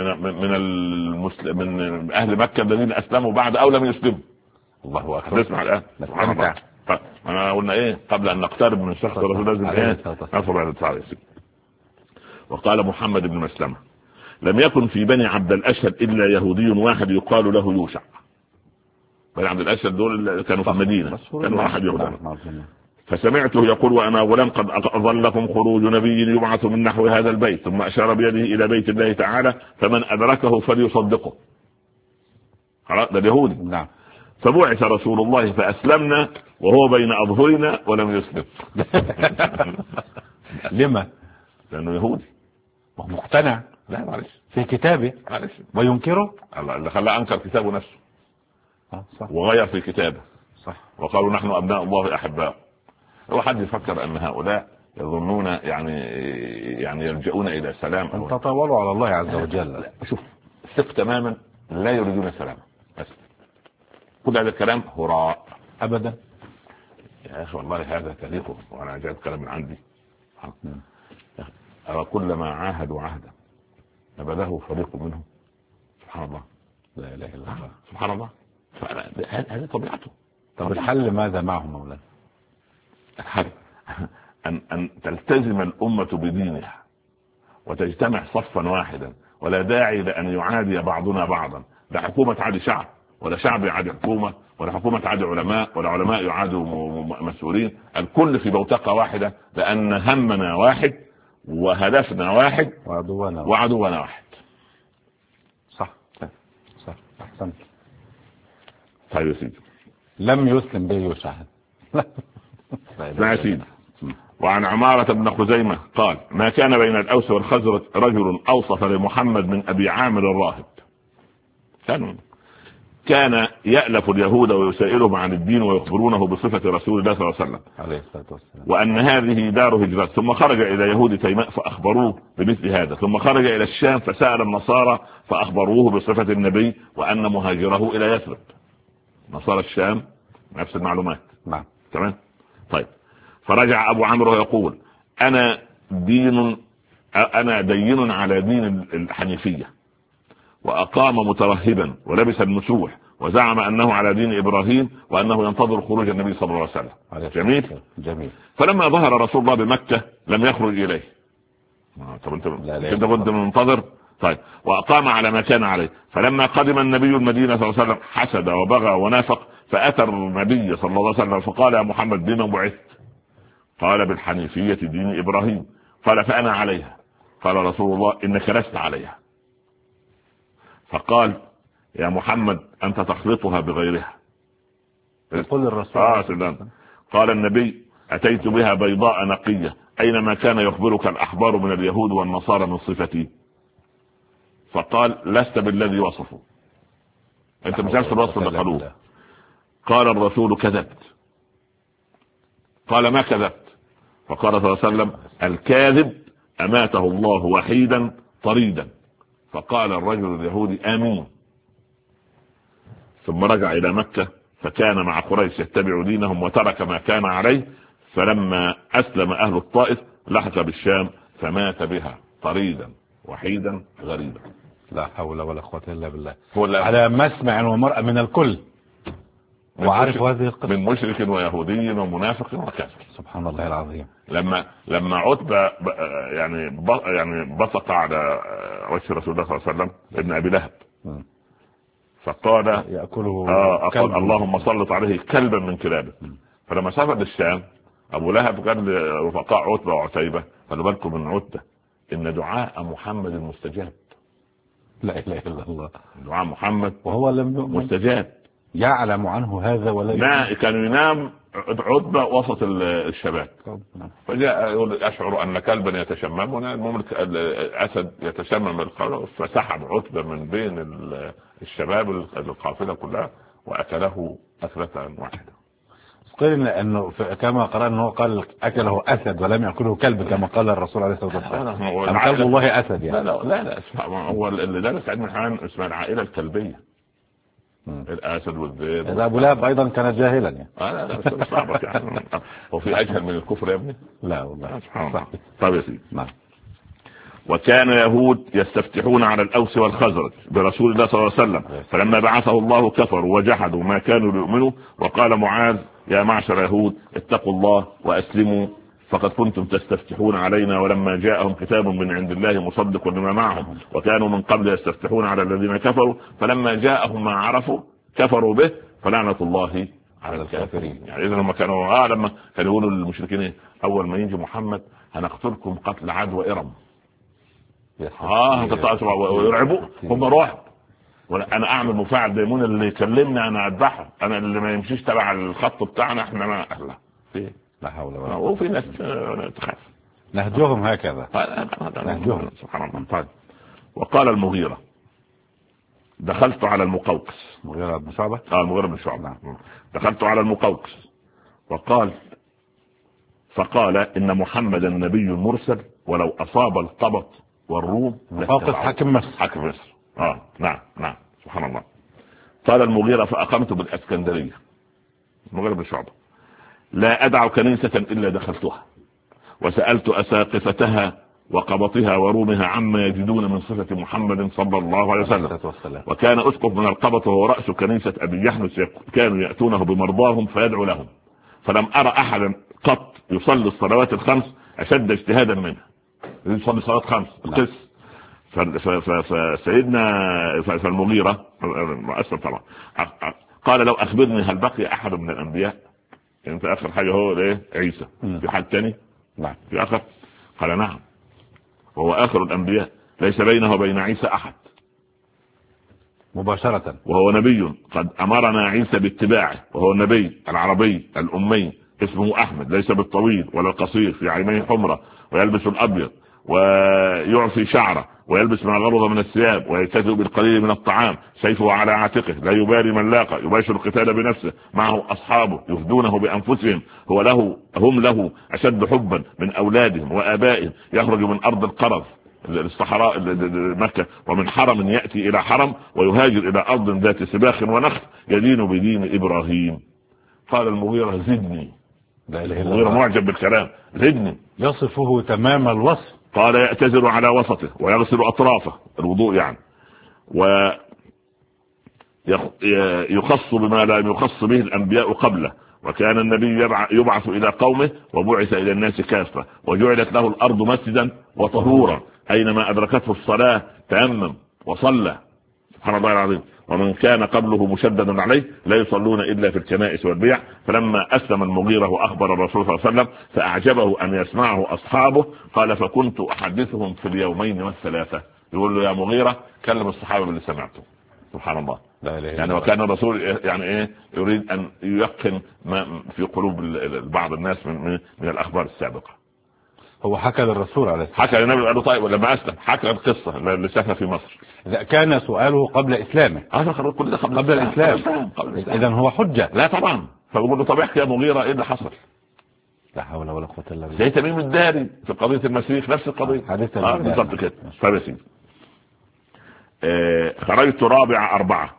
من اهل مكة الذين اسلموا بعد او لم يسلموا. الله اكبر. اسمع الان. انا قلنا ايه قبل ان نقترب من شخص الرسول لازم ايه نصبر على التعالي. وقال محمد بن مسلمة لم يكن في بني عبد الأشهر إلا يهودي واحد يقال له يوشع. بني عبد الأشهر دول كانوا في المدينة كانوا واحد يهودي. فسمعته يقول وأنا غلام قد أظلكم خروج نبي يبعث من نحو هذا البيت ثم أشار بيده إلى بيت الله تعالى فمن أدركه فليصدقه. ده اليهودي. نعم. فبعث رسول الله فأسلمنا وهو بين أظهرنا ولم يسلم. لما؟ لأنه يهودي مقتنع. لا معلش في كتابه معلش وينكره. اللي خلاه أنكر كتابه نفسه. صح. وغير في كتابه. صح. وقالوا نحن أبناء الله أحباء. هو حد يفكر أن هؤلاء يظنون يعني يلجؤون إلى سلام أن تطاولوا على الله عز وجل. شوف ثق تماما لا يريدون سلام بس كل هذا الكلام هراء أبدا. يا أخي والله هذا تاريخه وأنا جايب كلام من عندي. كلما عاهدوا عهدا نبذه فريق منهم. سبحان الله. لا إله إلا الله. سبحان الله. هذه طبيعته. طب الحل ماذا معهم مولانا؟ الحل أن تلتزم الأمة بدينها وتجتمع صفا واحدا ولا داعي لأن يعادي بعضنا بعضا. لا حكومة تعادي شعب ولا شعب يعادي حكومة ولا حكومة تعادي علماء ولا علماء يعادوا مسؤولين. الكل في بوتقة واحدة لأن همنا واحد وهدفنا واحد وعدونا واحد. صح أحسنت. طيب يا سيدي لم يسلم به يوشع. لا يا سيدي. وعن عمارة بن خزيمة قال ما كان بين الأوس والخزرج رجل أوصف لمحمد من أبي عامر الراهب. كان يألف اليهود ويسائلهم عن الدين ويخبرونه بصفة رسول الله صلى الله عليه وسلم عليه الصلاة والسلام وأن هذه دار هجرة. ثم خرج إلى يهود تيماء فأخبروه بمثل هذا. ثم خرج إلى الشام فسأل النصارى فأخبروه بصفة النبي وأن مهاجره إلى يثرب. نصارى الشام نفس المعلومات. نعم. تمام. طيب، فرجع أبو عمرو يقول أنا دين على دين الحنيفية، وأقام مترهبا ولبس المسوح وزعم أنه على دين إبراهيم وأنه ينتظر خروج النبي صلى الله عليه وسلم. جميل. فلما ظهر رسول الله بمكة لم يخرج إليه. طب انت كنت منتظر. طيب، وأقام على ما كان عليه. فلما قدم النبي المدينة صلى الله عليه وسلم حسد وبغى ونافق، فأتى النبي صلى الله عليه وسلم فقال يا محمد بما بعثت؟ قال بالحنيفية دين إبراهيم. قال فأنا عليها. قال رسول الله إنك لست عليها. فقال يا محمد أنت تخلطها بغيرها. يقول الرسول قال النبي أتيت بها بيضاء نقية أينما كان يخبرك الأحبار من اليهود والنصارى من صفتي. فقال لست بالذي وصفوا، أنت مش نفس الوصف اللي قالوه. قال الرسول كذبت. قال ما كذبت؟ فقال صلى الله عليه وسلم الكاذب أماته الله وحيدا طريدا. فقال الرجل اليهودي آمين. ثم رجع إلى مكة فكان مع قريش يتبع دينهم وترك ما كان عليه. فلما أسلم أهل الطائف لحق بالشام فمات بها طريدا وحيدا غريبا. لا حول ولا قوة إلا بالله. على مسمع ومرأة من الكل، وعارف هذه القصة من مشرك ويهودي ومنافق وكافر. سبحان الله العظيم. لما عتبة يعني بصق على وجه رسول الله صلى الله عليه وسلم ابن أبي لهب فقال يأكله اللهم سلط عليه كلبا من كلابه. فلما سافر للشام أبو لهب قال لرفقاء عتبة وعتيبة خلوا بالكم من عتبة إن دعاء محمد مستجاب. لا إله إلا الله. دعاء محمد وهو لم يؤمن مستجاب. يعلم عنه هذا ولا كان ينام عتبة وسط الشباب فجاء يقول أشعر أن كلبا يتشمم. الأسد يتشمم القول فسحب عتبة من بين الشباب القافلة كلها وأكله أكلة واحدة. قيل انه كما قرأنا انه قال اكله اسد ولم ياكله كلب كما قال الرسول عليه الصلاه والسلام. كلب الله اسد يعني. لا هو اللي درس علم الحيوان اسمها العائله الكلبيه. الاسد والذئب. اذا ابو لهب ايضا كان جاهلا يعني. لا صعبه يعني. وفي اجهل من الكفر يا ابني؟ لا والله. طيب يا سيدي. وكان يهود يستفتحون على الأوس والخزرج برسول الله صلى الله عليه وسلم فلما بعثه الله كفروا وجحدوا ما كانوا ليؤمنوا. وقال معاذ يا معشر يهود اتقوا الله وأسلموا فقد كنتم تستفتحون علينا ولما جاءهم كتاب من عند الله مصدق لما معهم وكانوا من قبل يستفتحون على الذين كفروا فلما جاءهم ما عرفوا كفروا به فلعنة الله على الكافرين. يعني إذا لما كانوا لما كانوا يقولوا للمشركين أول ما يجي محمد هنقتلكم قتل عاد وإرم. ويرعبوا هم رعب. انا اعمل مفاعل ديمون اللي يكلمني انا اذبحه. انا اللي ما يمشيش تبع الخط بتاعنا احنا ما اهلا في لا حول ولا قوه. وفي ناس تخاف نهجهم هكذا نهجهم سبحان الله. طيب. وقال المغيرة دخلت على المقوقس. مغيرة بن شعبة. المغيرة بن شعبة. دخلت على المقوقس فقال ان محمدا نبي مرسل ولو اصاب القبط والروم مقوقس حاكم مصر. نعم سبحان الله. قال المغيرة فأقمت بالإسكندرية. المغيرة بن شعبة لا أدع كنيسة إلا دخلتها وسألت أساقفتها وقبطها ورومها عما يجدون من صفة محمد صلى الله عليه وسلم. وكان أسقف من القبط وهو رأس كنيسة أبي يحنس كانوا يأتونه بمرضاهم فيدعو لهم فلم أرى أحدا قط يصلي الصلوات الخمس أشد اجتهادا منه. يصلي صلاة 5 قس. فسيدنا فالمغيرة أسلم طبعا قال لو أخبرني هل بقي أحد من الأنبياء؟ يعني في آخر حاجة هو عيسى. في حال تاني نعم في آخر قال نعم وهو آخر الأنبياء ليس بينه وبين عيسى أحد مباشرة وهو نبي قد أمرنا عيسى باتباعه وهو النبي العربي الأمي اسمه أحمد ليس بالطويل ولا القصير في عينيه حمرة ويلبس الأبيض ويعفي شعره ويلبس ما غلظ من الثياب ويكتفي بالقليل من الطعام سيفه على عاتقه لا يبالي من لاقى يباشر القتال بنفسه معه أصحابه يفدونه بأنفسهم هم له أشد حبا من أولادهم وآبائهم يخرج من أرض القرظ الصحراء مكة، ومن حرم يأتي إلى حرم ويهاجر إلى أرض ذات سباخ ونخل يدين بدين إبراهيم. قال المغيرة زدني. المغيرة معجب بالكلام، زدني. يصفه تمام الوصف. قال يأتزر على وسطه ويغسل أطرافه، الوضوء يعني، ويخص بما لا يخص به الأنبياء قبله. وكان النبي يبعث إلى قومه وبعث إلى الناس كافة، وجعلت له الأرض مسجدا وطهورا، أينما أدركته الصلاة تيمم وصلى. سبحان الله العظيم. ومن كان قبله مشددا عليه لا يصلون إلا في الكنائس والبيع. فلما أسلم المغيرة وأخبر الرسول صلى الله عليه وسلم فأعجبه أن يسمعه أصحابه، قال فكنت أحدثهم في اليومين والثلاثة. يقول له يا مغيرة كلم الصحابة اللي سمعته. سبحان الله. يعني وكان الرسول يعني ايه يريد ان ييقن ما في قلوب بعض الناس من الاخبار السابقه. هو حكى للرسول عليه الصلاه والسلام، حكى للنبي قال له طيب ولما اسلم حكى القصه اللي شافها في مصر. اذا كان سؤاله قبل اسلامه. كل ده قبل الاسلام. اذا هو حجه. لا طبعا. فبقول له طب احكي يا مغيرة ايه اللي حصل. لا حول ولا قوه الا بالله. زي تميم الداري في قضيه المسيح نفس القضيه. بالضبط كده. فبسيط. خرجت رابع 4.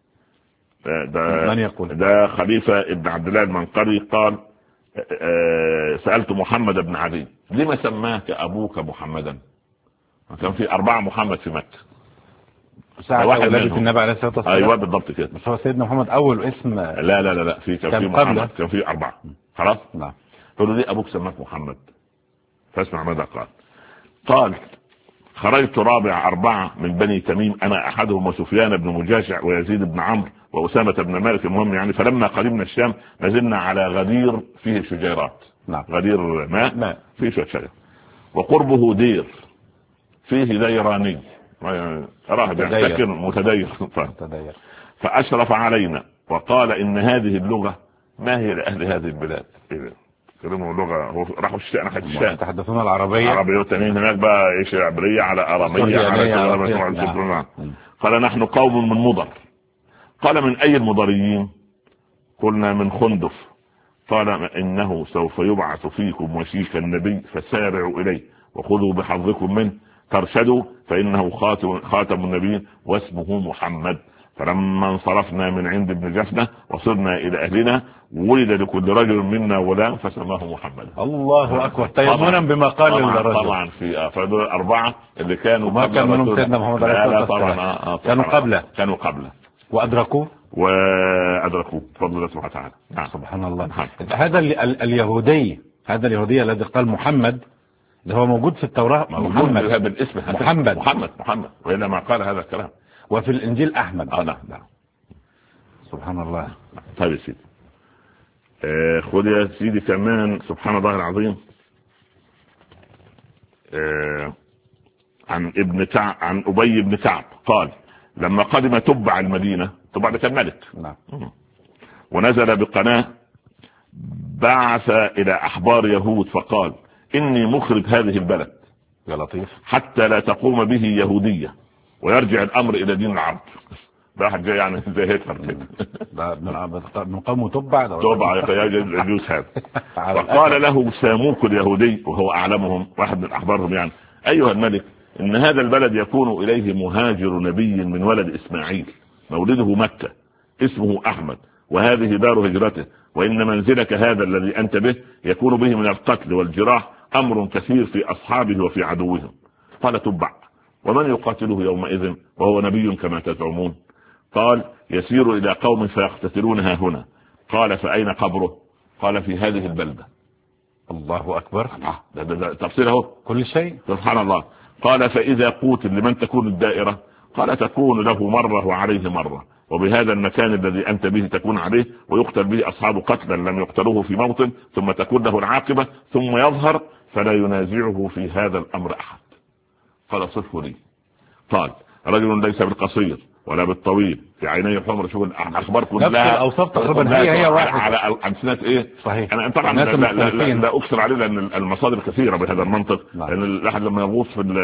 من يقول؟ ده خليفة ابن عبد الله المنقري قال سألت محمد بن عدي لما سماك أبوك محمدا؟ كان في 4 محمد في مكة. ساعة ولادة النبي عليه الصلاة والسلام. أيوة بالضبط كده. بس هو سيدنا محمد أول اسم. لا كان في محمد، كان في 4. خلاص. نعم. قالوا ليه أبوك سماك محمد؟ فاسمع ماذا قال خرجت رابع 4 من بني تميم، أنا أحدهم وسفيان بن مجاشع ويزيد بن عمرو وأسامة بن مالك. المهم يعني فلما قدمنا الشام نزلنا على غدير فيه شجيرات. نعم. غدير ماء فيه شوية شجر، وقربه دير فيه ديراني راهب ساكن متدير. فأشرف علينا وقال إن هذه اللغة ما هي لأهل هذه البلاد. كلموا لغة، هو راحوا ناحية الشام يتحدثون العربية. عربية والتانيين هناك بقى ايش عبرية على أرامية على قال نحن قوم من مضر. قال من أي المضريين؟ قلنا من خندف. قال إنه سوف يبعث فيكم وشيك النبي فسارعوا إليه وخذوا بحظكم منه ترشدوا فإنه خاتم النبي واسمه محمد. فلما انصرفنا من عند ابن جفنة وصرنا إلى أهلنا ولد لكل رجل منا غلام فسماه محمد. الله أكبر. تيمنا بما قال الرجل. طبعا في فدول 4 اللي كانوا ما كان منهم سيدنا محمد عليه الصلاة والسلام. كانوا قبله وأدركوه بفضل الله سبحانه وتعالى. سبحان الله. هذا اليهودي الذي قال محمد اللي هو موجود في التوراة. محمد بالاسم محمد وإلا ما قال هذا الكلام. وفي الإنجيل أحمد. نعم. سبحان الله. طيب يا سيدي خذ يا سيدي كمان سبحان الله العظيم عن أبي بن كعب قال لما قدم تبع المدينة، تبع كان ملك. نعم. ونزل بقناة بعث إلى أحبار يهود فقال إني مخرج هذه البلد يا لطيف حتى لا تقوم به يهودية ويرجع الأمر إلى دين العرب. ده واحد جاي يعني زي هتلر كده من قوم تبع يجوز هذا. فقال له ساموك اليهودي وهو أعلمهم واحد من أحبارهم يعني أيها الملك إن هذا البلد يكون إليه مهاجر نبي من ولد إسماعيل مولده مكة اسمه أحمد وهذه دار هجرته، وإن منزلك هذا الذي أنت به يكون به من القتل والجراح أمر كثير في أصحابه وفي عدوهم. قال تبع ومن يقاتله يومئذ وهو نبي كما تزعمون؟ قال يسير إلى قوم فيقتتلونها هنا. قال فأين قبره؟ قال في هذه البلدة. الله أكبر. ده تفسيره كل شيء سبحان الله. قال فإذا قوتل لمن تكون الدائرة؟ قال تكون له مرة وعليه مرة، وبهذا المكان الذي أنت به تكون عليه ويقتل به أصحاب قتلا لم يقتلوه في موطن ثم تكون له العاقبة ثم يظهر فلا ينازعه في هذا الأمر أحد. قال صفه لي. قال رجل ليس بالقصير ولا بالطويل في عينيه حمر. شوف الأخبار كلها نفس الأوصاف تقريبا هي واحد على أمثلة إيه صحيح. أنا طبعا لا أكثر عليه لأن المصادر كثيرة بهذا المنطق. لأن الواحد لما يغوص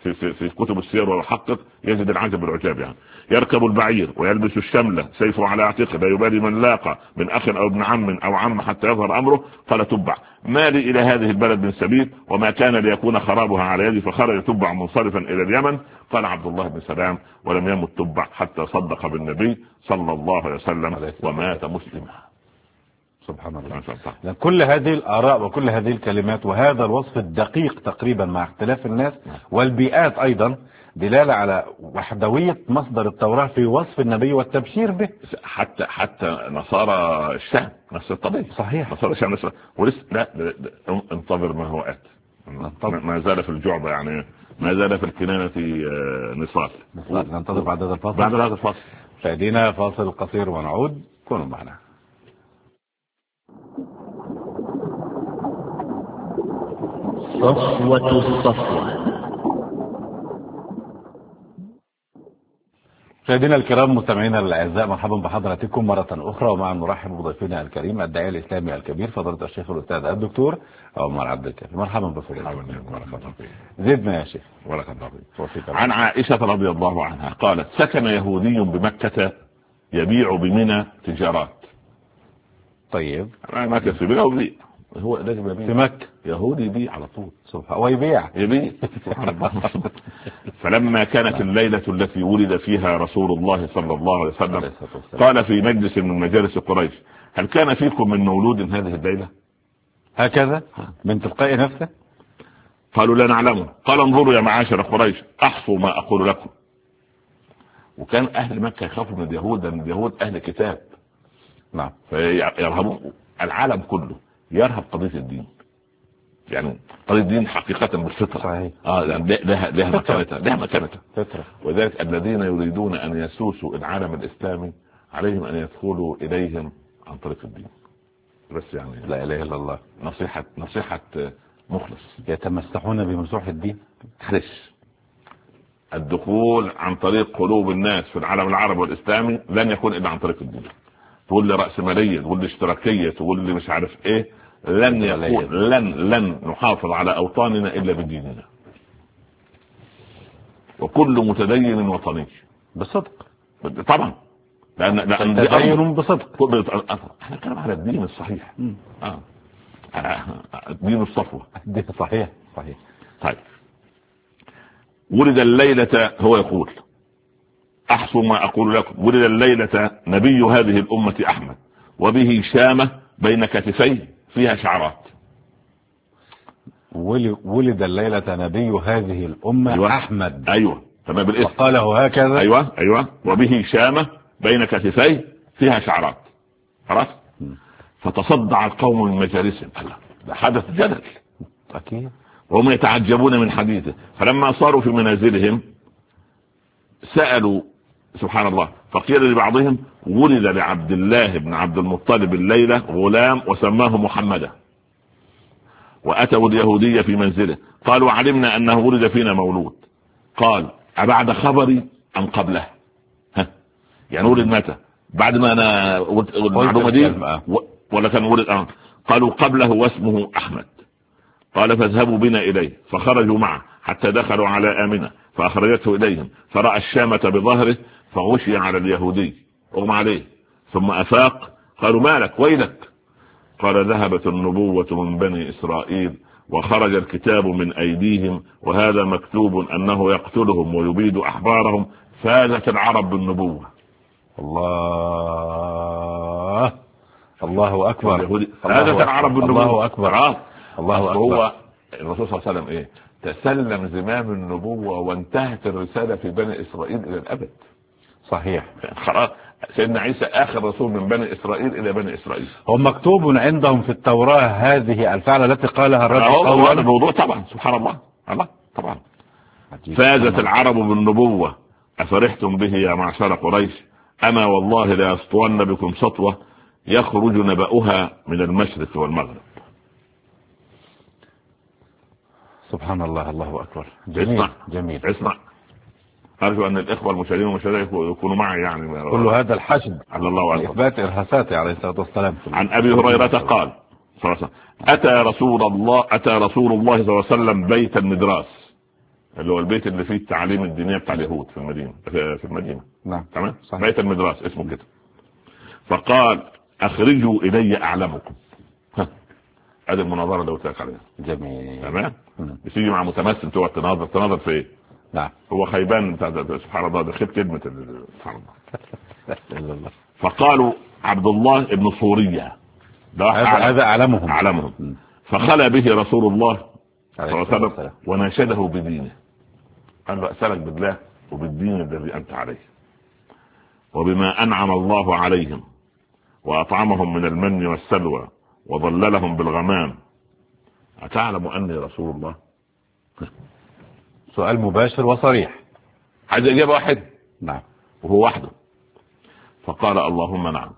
في كتب السير ويحقق يجد العجب والعجاب. يعني يركب البعير ويلبس الشملة، سيفه على عاتقه، لا يبالي من لاقى من أخ أو ابن عم أو عم حتى يظهر أمره. قال تبع ما لي إلى هذه البلد من سبيل وما كان ليكون خرابها على يدي، فخرج تبع منصرفا إلى اليمن. قال عبد الله بن سلام ولم يمت تبع حتى صدق بالنبي صلى الله عليه وسلم ومات مسلما. سبحان الله. كل هذه الآراء وكل هذه الكلمات وهذا الوصف الدقيق تقريبا مع اختلاف الناس والبيئات أيضا دلالة على وحدوية مصدر التوراة في وصف النبي والتبشير به. حتى نصارى الشام نفس الطبيعة. صحيح. نصارى الشام ولسه لا انتظر ما هو آت. ما زال في الجعبة، يعني ما زال في الكنانة نصال. ننتظر بعد هذا الفاصل. بعد هذا الفاصل مشاهدينا فاصل قصير ونعود، كونوا معنا. صفوة الصفوة. مشاهدينا الكرام مستمعينا الاعزاء، مرحبا بحضراتكم مرة أخرى، ومع نرحب بضيفنا الكريم الداعية الإسلامي الكبير فضيلة الشيخ الأستاذ الدكتور عمر عبد الكافي. مرحبا بفضيلتكم. زدنا يا شيخ. عن عائشة رضي الله عنها قالت سكن يهودي بمكة يبيع بمنى تجارات. طيب ما كان في بيع هو لازم يبيع في مكة، يهودي يبيع على طول سبحان ويبيع سبحان الله. فلما كانت الليلة التي ولد فيها رسول الله صلى الله عليه وسلم قال في مجلس من مجالس قريش هل كان فيكم من مولود هذه الليلة؟ هكذا من تلقاء نفسه؟ قالوا لا نعلمه. قال انظروا يا معاشر قريش احصوا ما اقول لكم. وكان اهل مكة يخافوا من اليهود، لان اليهود اهل كتاب. نعم. فيرهبون العالم كله، يرهب قضية الدين. يعني قضية الدين حقيقة بالفطرة. صحيح. يعني لها مكانتها. فطرة. وذلك الذين يريدون ان يسوسوا العالم الاسلامي عليهم ان يدخلوا اليهم عن طريق الدين. بس يعني لا اله الا الله. نصيحة مخلص. يتمسحون بمسوح الدين. حرش الدخول عن طريق قلوب الناس في العالم العربي والاسلامي لن يكون الا عن طريق الدين. تقول لي رأسمالية، تقول لي اشتراكية، تقول لي مش عارف ايه، لن يكون لن نحافظ على اوطاننا الا بديننا. وكل متدين وطني بصدق طبعا، لان تدين بصدق. احنا نتكلم على الدين الصحيح. دين الصفوة. صحيح. طيب ولد الليلة، هو يقول احصوا ما اقول لكم، ولد الليلة نبي هذه الامة احمد وبه شامة بين كتفيه فيها شعرات. ولد الليلة نبي هذه الامة. أيوة. احمد. ايوه تمام بالاسم. وقاله هكذا. ايوه وبه شامة بين كتفيه فيها شعرات. خلاص. فتصدع القوم من مجالسهم. ده حدث جدل اكيد، وهم يتعجبون من حديثه. فلما صاروا في منازلهم سألوا سبحان الله، فقيل لبعضهم ولد لعبد الله بن عبد المطلب الليلة غلام وسماه محمدا. وأتوا اليهودية في منزله قالوا علمنا أنه ولد فينا مولود. قال أبعد خبري أم قبله؟ يعني ولد متى؟ بعد ما أنا المعلومة دي ولا كان ولد؟ قالوا قبله واسمه أحمد. قال فاذهبوا بنا إليه. فخرجوا معه حتى دخلوا على آمنة فأخرجته إليهم، فرأى الشامة بظهره فغشي على اليهودي أغمى عليه، ثم أفاق. قالوا مالك ويلك؟ قال ذهبت النبوة من بني إسرائيل وخرج الكتاب من أيديهم، وهذا مكتوب أنه يقتلهم ويبيد أحبارهم. فازت العرب بالنبوة. الله أكبر. فازت العرب بالنبوة. الله أكبر. الله أكبر. هو الرسول صلى الله عليه وسلم ايه؟ تسلم زمام النبوة وانتهت الرسالة في بني إسرائيل إلى الأبد. صحيح. خلاص سيدنا عيسى آخر رسول من بني إسرائيل إلى بني إسرائيل. هو مكتوب عندهم في التوراة هذه الفعلة التي قالها الرب. هو الموضوع طبعا سبحان الله. الله طبعا. فازت العرب بالنبوة أفرحتم به يا معشر قريش؟ أما والله لا يسطون بكم سطوة يخرج نبأها من المشرق والمغرب. سبحان الله. الله أكبر. جميل. اسمع أرجو أن الإخوة المشاهدين والمشاهدات يكونوا معي. يعني كل هذا الحشد على الله أكبر إثبات إرهاساته عليه الصلاة والسلام. عن أبي هريرة قال أتى رسول الله صلى الله عليه وسلم بيت المدراس. اللي هو البيت اللي فيه التعليم الدينية بتاع اليهود في المدينة، في المدينة. نعم تمام. بيت المدراس اسمه كده. فقال اخرجوا الي اعلمكم. هذه المناظرة اللي قلت لك عليها. جميل. تمام. بتيجي مع متمثل تقعد تناظر في ايه؟ نعم. هو خيبان سبحان الله، ده خيب كلمة سبحان الله. فقالوا عبد الله ابن صورية، هذا أعلمهم. فخلى به رسول الله صلى الله عليه وسلم وناشده بدينه، قال له أسألك بالله وبالدين الذي أنت عليه، وبما أنعم الله عليهم وأطعمهم من المن والسلوى وظللهم بالغمام، أتعلم أني رسول الله؟ سؤال مباشر وصريح، عايز إجابة واحد. نعم. وهو وحده. فقال اللهم نعم.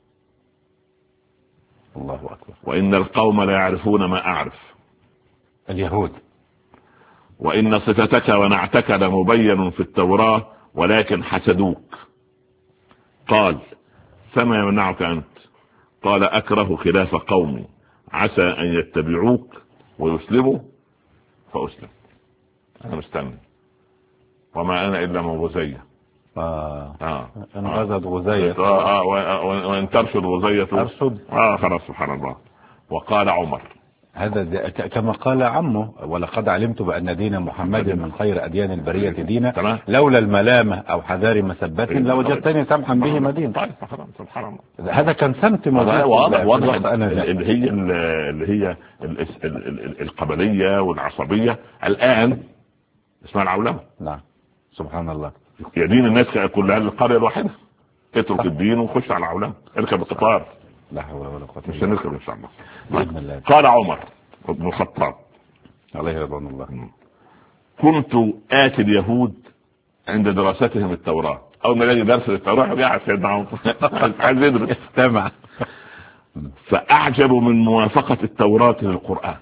الله أكبر. وإن القوم لا يعرفون ما أعرف، اليهود، وإن صفتك ونعتك لمبين في التوراة ولكن حسدوك. قال فما يمنعك أنت؟ قال أكره خلاف قومي، عسى أن يتبعوك ويسلموا فأسلم. أنا مستني، وما أنا إلا من غزية. انغزت غزية. وإن ترشد غزية أرشد. خلاص سبحان الله. وقال عمر، هذا كما قال عمه، ولقد علمت بأن دين محمد من خير أديان البرية دينا، لولا الملامة أو حذار مسبة لوجدتني سمحا به مدينة. طيب سبحان الله. هذا كان سمت واضح اللي هي القبلية والعصبية الآن اسمها العولمة. نعم سبحان الله. يدين الناس كلها القرية الواحدة، اترك الدين وخش على العولمة، اركب القطار. لا حول ولا قوة. مش هنركب ان شاء الله. بإذن الله. قال عمر بن الخطاب عليه رضوان الله، كنت آتي اليهود عند دراستهم التوراة، أول ما يجي درس التوراة قاعد سيدنا عمر عايز يدرس استمع، فأعجب من موافقة التوراة للقرآن.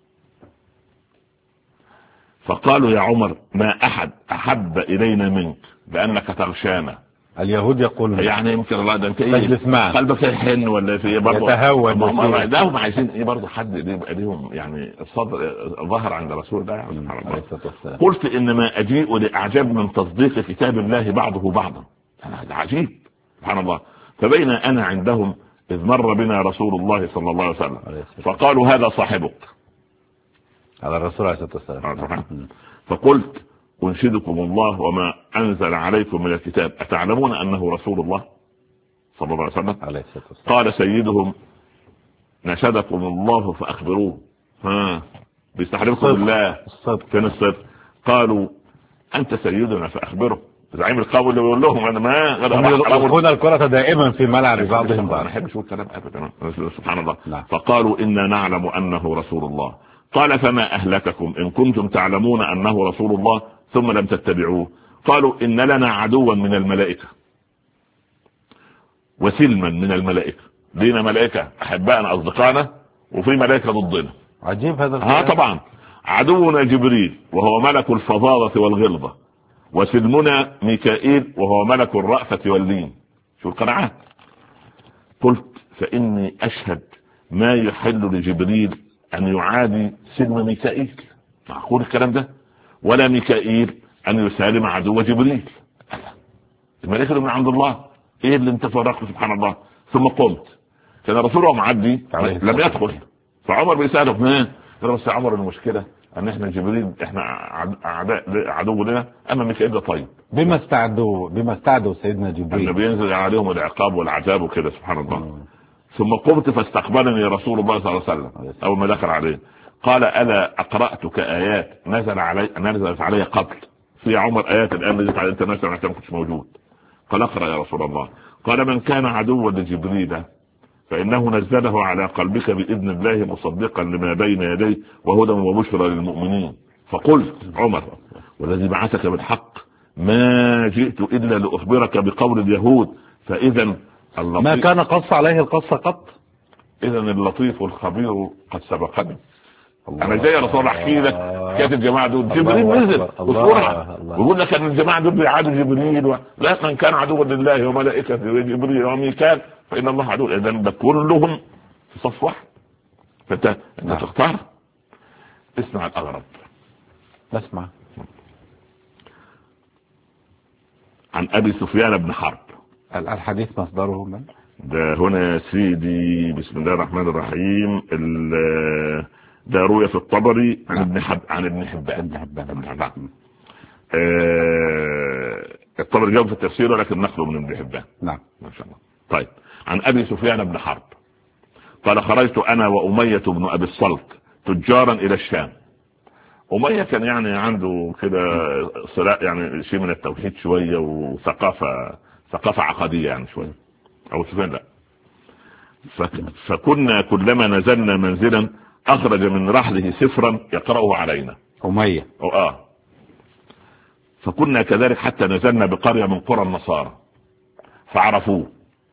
فقالوا يا عمر ما أحد أحب إلينا منك لأنك تغشانا. اليهود يقولون يعني يمكن الله ده انت تجلس معه قلبك يحن ولا في برضه يتهون. ده هم عايزين ايه برضه حد يبقى ليهم يعني الصدر ظهر عند رسول الله سبحان الله. قلت انما اجيء لاعجب من تصديق كتاب الله بعضه بعضا. هذا عجيب سبحان الله. فبين انا عندهم اذ مر بنا رسول الله صلى الله عليه وسلم فقالوا هذا صاحبك، على الرسول عليه الصلاه والسلام. فقلت أنشدكم الله وما أنزل عليكم من الكتاب، أتعلمون أنه رسول الله صلى الله عليه وسلم؟ قال سيدهم نشدكم الله فأخبروه. بيستحلفكم بالله فين الصدق؟ قالوا أنت سيدنا فأخبره. زعيم القوم اللي بيقول لهم أنا ما يلقون الكرة دائما في ملعب بعضهم بعض. ما أحبش أقول كلام أبدا سبحان الله. فقالوا إنا نعلم أنه رسول الله. قال فما أهلككم إن كنتم تعلمون أنه رسول الله ثم لم تتبعوه؟ قالوا إن لنا عدوا من الملائكة وسلما من الملائكة. لينا ملائكة أحبائنا أصدقائنا وفي ملائكة ضدنا. عجيب هذا طبعا. عدونا جبريل وهو ملك الفظاظة والغلظة، وسلمنا ميكائيل وهو ملك الرأفة واللين. شو القناعات. قلت فإني أشهد ما يحل لجبريل أن يعادي سلم ميكائيل. معقول الكلام ده؟ ولا ميكائيل أن يسالم عدو جبريل. الملائكة من عند الله، إيه اللي انت فرقت سبحان الله. ثم قمت، كان رسوله معدي لم يدخل، فعمر بيسأله بس عمر المشكلة أن إحنا جبريل إحنا عدو لنا، أما ميكائيل ده طيب. بما استعدوا سيدنا جبريل أنه بينزل عليهم العقاب والعذاب وكده سبحان الله. ثم قمت فاستقبلني رسول الله صلى الله عليه وسلم أول ما دخل عليه. قال ألا أقرأتك آيات نزلت علي قبل؟ في عمر آيات الآن نزلت على أنت نزل ما كنتش موجود. قال أقرأ يا رسول الله. قال من كان عدوا لجبريل فإنه نزله على قلبك بإذن الله مصدقا لما بين يديه وهدى وبشرى للمؤمنين. فقلت عمر والذي بعثك بالحق ما جئت إلا لأخبرك بقول اليهود فإذا ما كان قص عليه القصة قط. إذا اللطيف الخبير قد سبقني. أنا جاي يا رسول الله أحكي لك كيف الجماعة دول جبريل نزل بسرعة ويقول لك أن الجماعة دول بيعادوا جبريل لا من كان عدوا لله وملائكته جبريل وميكال فإن الله عدو. إذا ده كلهم في صف واحد فأنت تختار. اسمع الأغرب. اسمع. عن أبي سفيان بن حرب. الحديث مصدره من؟ ده هنا يا سيدي بسم الله الرحمن الرحيم. ده روي في الطبري عن ابن حبان. الطبري جاوب في التفسير ولكن نقله من ابن حبان. نعم ما شاء الله. طيب عن أبي سفيان بن حرب قال خرجت أنا وأمية بن أبي الصلت تجارا إلى الشام. أمية كان يعني عنده كده صراع، يعني شيء من التوحيد شوية وثقافة عقدية يعني شوية. أو سفيان لا. فكنا كلما نزلنا منزلا أخرج من رحله سفرا يقرأه علينا. أمية. فكنا كذلك حتى نزلنا بقرية من قرى النصارى فعرفوه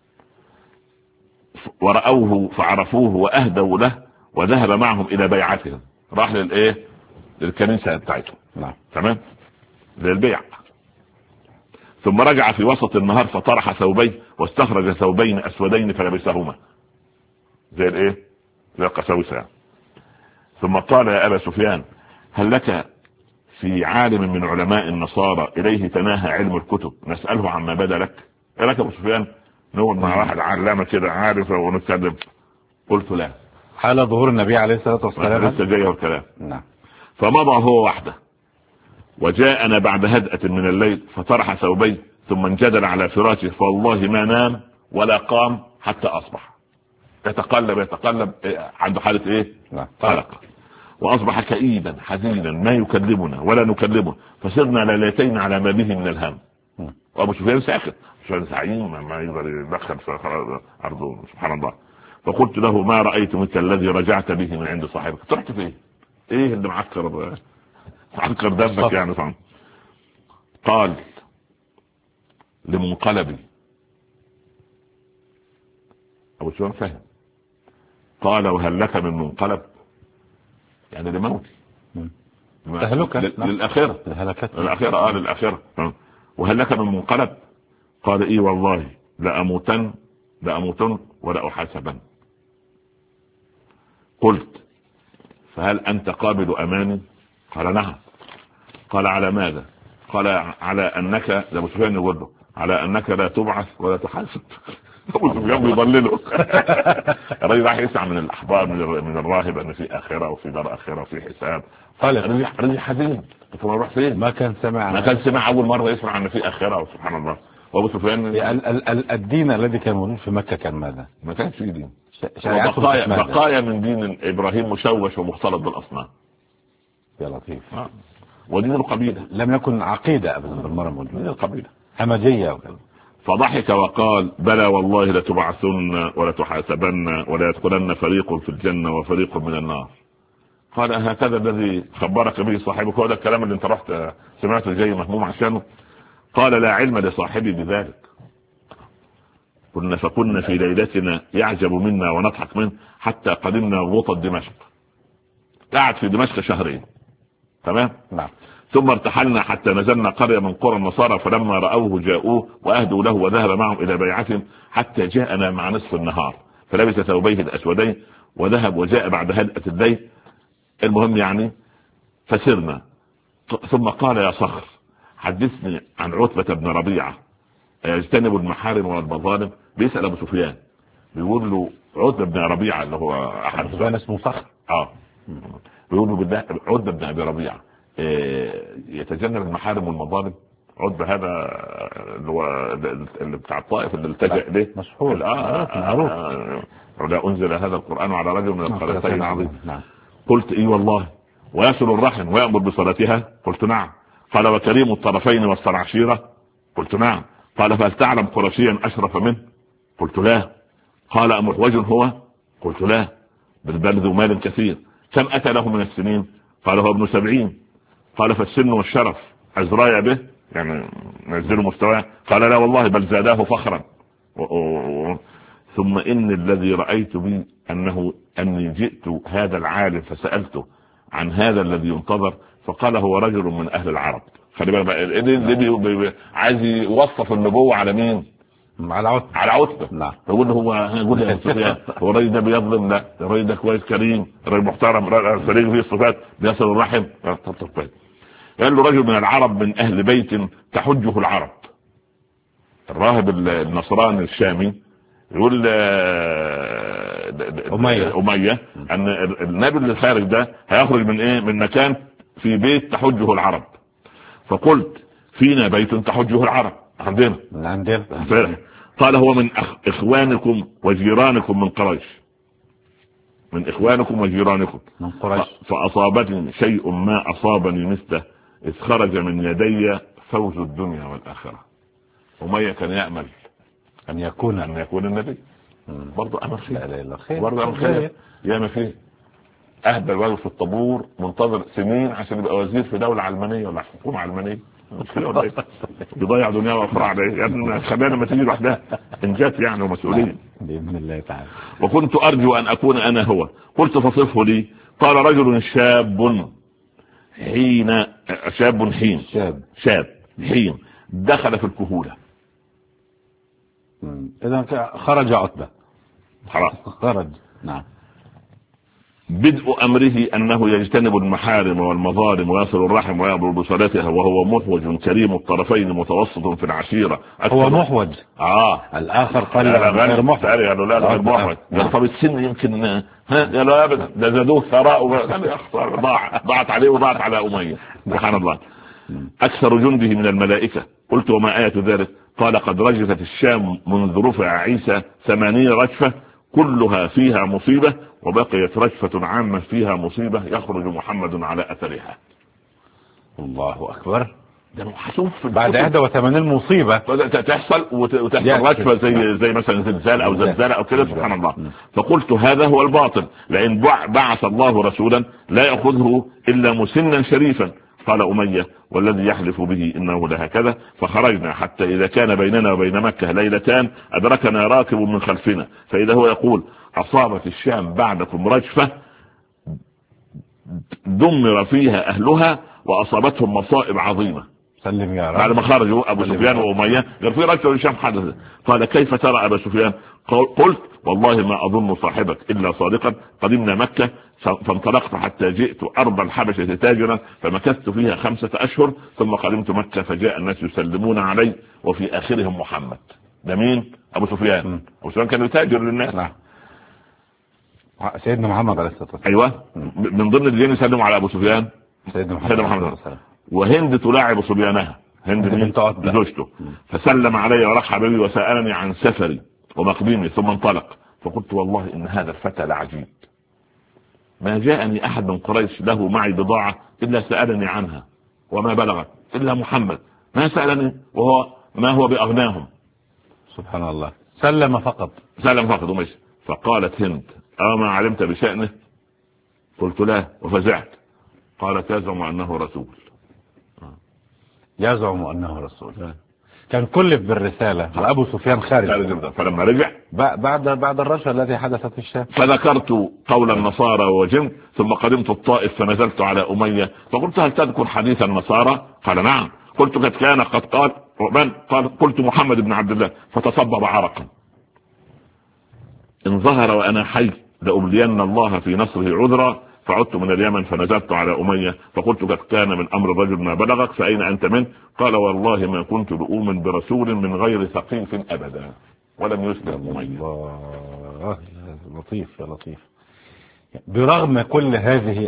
ورأوه فعرفوه وأهدوا له وذهب معهم إلى بيعتهم. راح للكنيسة بتاعتهم. نعم. تمام للبيع. ثم رجع في وسط النهار فطرح ثوبين واستخرج ثوبين أسودين فلبسهما زي القساوسة. ثم قال يا أبا سفيان هل لك في عالم من علماء النصارى إليه تناهى علم الكتب نسأله عما بدا لك؟ يا لك أبو سفيان نقول مع واحد علامة كده عارف ونتكلم. قلت لا. حال ظهور النبي عليه الصلاة والسلام لسه جايه الكلام. نعم. فمضى هو وحده وجاءنا بعد هدأة من الليل فطرح ثوبين ثم انجدل على فراشه فوالله ما نام ولا قام حتى أصبح يتقلب عنده حالة قلق وأصبح كئيبا حزينا ما يكلمنا ولا نكلمه. فصرنا ليلتين على ما به من الهم. وأبو سفيان ساكت سفيان سعيم ما يقدر يدخل في أرضه سبحان الله. فقلت له ما رأيت منك الذي رجعت به من عند صاحبك؟ تركت فيه ايه اللي معكر دمك يعني فهم. قال لمنقلبي. أبو سفيان فهم. قال وهل لك من منقلب؟ يعني لموتي للأخيرة للأخيرة. وهل لك من منقلب؟ قال ايه والله لأموتن ولا أحاسبن. قلت فهل أنت قابل أماني؟ قال نعم. قال على ماذا؟ قال على أنك لأبو سفيان يقول له على أنك لا تبعث ولا تحاسب. أبو سفيان يضلله. الرجل راح يسمع من الأحبار من الراهب أن في آخرة وفي دار آخرة وفي حساب. قال رجل حزين. طب اروح فين؟ ما كان سمع أول مرة يسمع أن في آخرة. سبحان الله. وأبو سفيان الدين الذي كان موجود في مكة كان ماذا؟ ما كانش فيه دين. بقايا من دين إبراهيم مشوش ومختلط بالأصنام. يا لطيف. ودين القبيلة لم يكن عقيدة أبدا بالمرة موجود. دين القبيلة همجية. فضحك وقال بلى والله لتبعثن ولا تحاسبن ولا يدخلن فريق في الجنة وفريق من النار. قال هكذا الذي خبرك به صاحبك؟ هو ده الكلام اللي انت رحت سمعته جاي مهموم عشانه؟ قال لا علم لصاحبي بذلك. فكنا في ليلتنا يعجب منا ونضحك منه حتى قدمنا غوطة دمشق. قعد في دمشق شهرين. تمام. نعم. ثم ارتحلنا حتى نزلنا قرية من قرى النصارى فلما رأوه جاءوه وأهدوا له وذهب معهم إلى بيعتهم حتى جاءنا مع نصف النهار فلبس ثوبيه الأسودين وذهب وجاء بعد هدأة الليل. المهم يعني فسرنا. ثم قال يا صخر حدثني عن عتبة بن ربيعة يجتنب المحارم والمظالم. بيسأل أبو سفيان بيقول له عتبة بن ربيعة اللي هو أحد سفيان اسمه صخر. بيقول له بالله عتبة بن أبي ربيعة يتجنب المحارم والمظالم. عتبة هذا اللي بتاع الطائف اللي التجأ اليه مشهور معروف. لا أنزل هذا القرآن على رجل من القريتين عظيم. قلت اي والله. ويصل الرحم ويأمر بصلاتها؟ قلت نعم. قال وكريم الطرفين والسرعشيرة؟ قلت نعم. قال فهل تعلم قرشيا أشرف منه؟ قلت لا. قال أمحوج هو؟ قلت لا بل ذو مال كثير. كم أتى له من السنين؟ قال هو ابن 70. قال فالسن والشرف أزراي به يعني نزلوا مستواه؟ قال لا والله بل زاداه فخرا. ثم إن الذي رأيت بي أني جئت هذا العالم فسألته عن هذا الذي ينتظر فقال هو رجل من أهل العرب. خلي بالك عايز يوصف النبوة على مين؟ على عتبة. لا يقول له هو الراجل ده بيظلم؟ لا الراجل ده كويس كريم الراجل محترم فريق فيه الصفات بيصل الرحم. قال له رجل من العرب من أهل بيت تحجه العرب. الراهب النصراني الشامي يقول أمية أن النبي اللي خارج ده هيخرج من إيه؟ من مكان في بيت تحجه العرب. فقلت فينا بيت تحجه العرب عندنا. قال هو من إخوانكم وجيرانكم من قريش، من إخوانكم وجيرانكم من قريش. فأصابتني شيء ما أصابني مثله إذ خرج من يدي فوز الدنيا والآخرة. أمية كان يأمل أن يكون النبي. برضو أمر خير، برضو أمر خير. يا ما فيه أهدى الولد في الطابور منتظر سنين عشان يبقى وزير في دولة علمانية ولا حكومة علمانية، يضيع دنيا واخرى عليه. يا ابني خلينا لما تيجي لوحدها انجات يعني ومسؤوليه باذن الله تعالى. وكنت ارجو ان اكون انا هو. قلت فصفه لي. قال رجل شاب حين دخل في الكهوله. اذا خرج عتبه خلاص خرج. نعم. بدء أمره أنه يجتنب المحارم والمظالم ويصل الرحم ويأمر بصلاتها وهو محوج كريم الطرفين متوسط في العشيرة. هو محوج. الآخر قال غير محوج. قالوا لا غير محوج. طب السن يمكن قالوا أبدا ده زادوه ثراء ضاعت عليه وضاعت على أمية. سبحان الله. أكثر جنده من الملائكة. قلت وما آية ذلك؟ قال قد رجفت الشام منذ رفع عيسى 80 رجفة كلها فيها مصيبة وبقيت رجفة عامة فيها مصيبة يخرج محمد على أثرها. الله أكبر. ده محسوف بعد 81 مصيبة تحصل وتحصل رجفة زي مثلا زلزال أو زلزال أو كده. سبحان الله. فقلت هذا هو الباطل، لأن بعث الله رسولا لا يأخذه إلا مسنا شريفا. قال أمية والذي يحلف به إنه لهكذا. فخرجنا حتى إذا كان بيننا وبين مكة ليلتان أدركنا راكب من خلفنا فإذا هو يقول أصابت الشام بعدكم رجفة دمر فيها أهلها وأصابتهم مصائب عظيمة. سلم يا رب. بعد ما خرجوا أبو سفيان وأمية قال في رجفة الشام حدث. قال كيف ترى أبا سفيان؟ قلت والله ما أظن صاحبك إلا صادقا. قدمنا مكة فانطلقت حتى جئت أرض الحبشة تاجرا فمكثت فيها 5 أشهر ثم قدمت مكة فجاء الناس يسلمون علي وفي آخرهم محمد. ده مين؟ أبو سفيان. أبو سفيان كان يتاجر للناس. نعم. سيدنا محمد عليه الصلاة والسلام. أيوة. من ضمن الذين يسلموا على أبو سفيان سيدنا محمد. وهند تلاعب صبيانها. هند زوجته. فسلم علي ورحب بي وسألني عن سفري ومقدمي ثم انطلق. فقلت والله إن هذا الفتى لعجيب، ما جاءني أحد من قريش له معي بضاعة إلا سألني عنها وما بلغت إلا محمد ما سألني وهو ما هو بأغناهم. سبحان الله. سلم فقط ومشي. فقالت هند أما علمت بشأنه؟ قلت لا وفزعت. قالت يزعم أنه رسول. كان كلف بالرسالة وأبو سفيان خارج. فلما رجع بعد الرجفة التي حدثت في الشام فذكرت قول النصارى وجمت ثم قدمت الطائف فنزلت على أمية فقلت هل تذكر حديث النصارى؟ قال نعم. قلت قد كان قد قال من؟ قال قلت محمد بن عبد الله. فتصبب عرقا. إن ظهر وأنا حي لأبلين الله في نصره عذرا. فعدت من اليمن فنزلت على أمية فقلت قد كان من أمر الرجل ما بلغك فأين أنت منه؟ قال والله ما كنت لأؤمن برسول من غير ثقيف أبدا. ولم يسلم أمية. الله لطيف يا لطيف. برغم كل هذه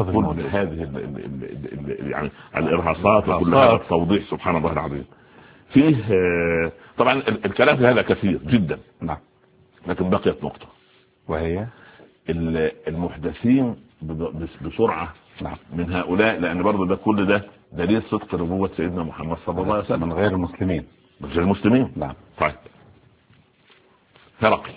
يعني الإرهاصات وكل هذا التوضيح سبحان الله العظيم فيه. طبعا الكلام في هذا كثير جدا. نعم. لكن بقيت نقطة وهي المحدثين بسرعة. نعم. من هؤلاء لأن برضو ده كل ده دليل صدق نبوة سيدنا محمد صلى الله عليه وسلم من غير المسلمين. نعم. طيب هرقل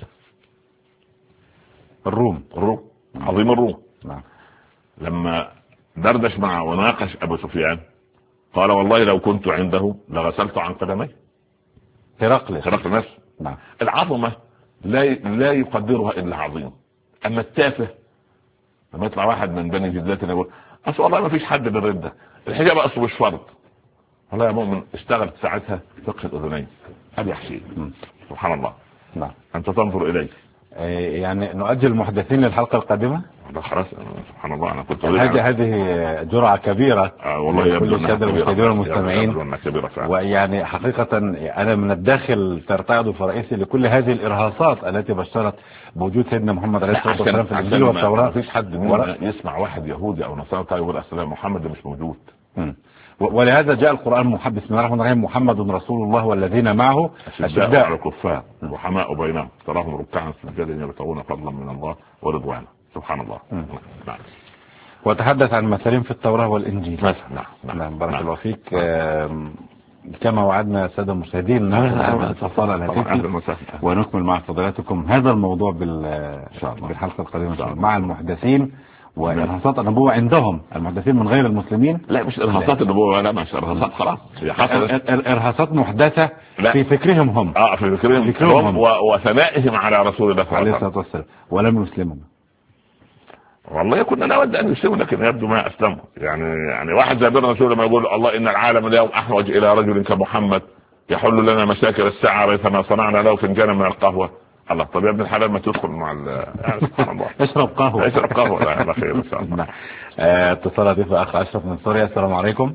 الروم عظيم الروم. نعم. لما دردش مع وناقش أبو سفيان قال والله لو كنت عنده لغسلت عن قدمي. هرقل نفسه. نعم. العظمة لا يقدرها إلا عظيم. أما التافه لما يطلع واحد من بني جداتنا يقول أصل والله ما فيش حد بالردة الحجاب أصله مش فرض. والله يا مؤمن اشتغلت ساعتها فقه الأذنين. هذا يحشي. سبحان الله. نعم. أنت تنظر إليه. يعني نؤجل المحدثين للحلقة القادمة. خلاص سبحان الله. انا كنت هذه جرعة كبيرة والله يبدو كل السادة المشاهدين والمستمعين. ويعني حقيقة أنا من الداخل ترتعد فرئيسي لكل هذه الإرهاصات التي بشرت بوجود سيدنا محمد عليه الصلاة والسلام في الإنجيل والتوراة. مفيش حد منا يسمع واحد يهودي أو نصارى يقول السلام محمد ده مش موجود. ولهذا جاء القرآن بسم الله الرحمن الرحيم: محمد رسول الله والذين معه أشداء على الكفار رحماء بينهم تراهم ركعا سجدا يبتغون فضلا من الله ورضوانا. سبحان الله. نعم. وتحدث عن مثالين في التوراة والإنجيل. نعم. بارك الله فيك. كما وعدنا السادة المشاهدين اتصال الهاتفي ونكمل مع فضيلتكم هذا الموضوع بالحلقة القادمة مع المحدثين وإرهاصات النبوة عندهم، المحدثين من غير المسلمين. لا مش إرهاصات النبوة، لا مش إرهاصات، خلاص هي حصلت. إرهاصات محدثة في فكرهم هم. في فكرهم وثنائهم على رسول الله عليه الصلاة والسلام، ولم يسلموا. والله كنا نود ان يسلموا لكن يبدو ما اسلموا. يعني واحد زي بنا رسول لما يقول الله ان العالم اليوم احوج الى رجل كمحمد يحل لنا مشاكل الساعه ريثما صنعنا له فنجانا من القهوه. الله طب يا ابن الحلال ما تدخل مع يعني سبحان الله. اشرب قهوه. لا على خير ان شاء الله. اتصال هاتف اخ اشرف من سوريا. السلام عليكم.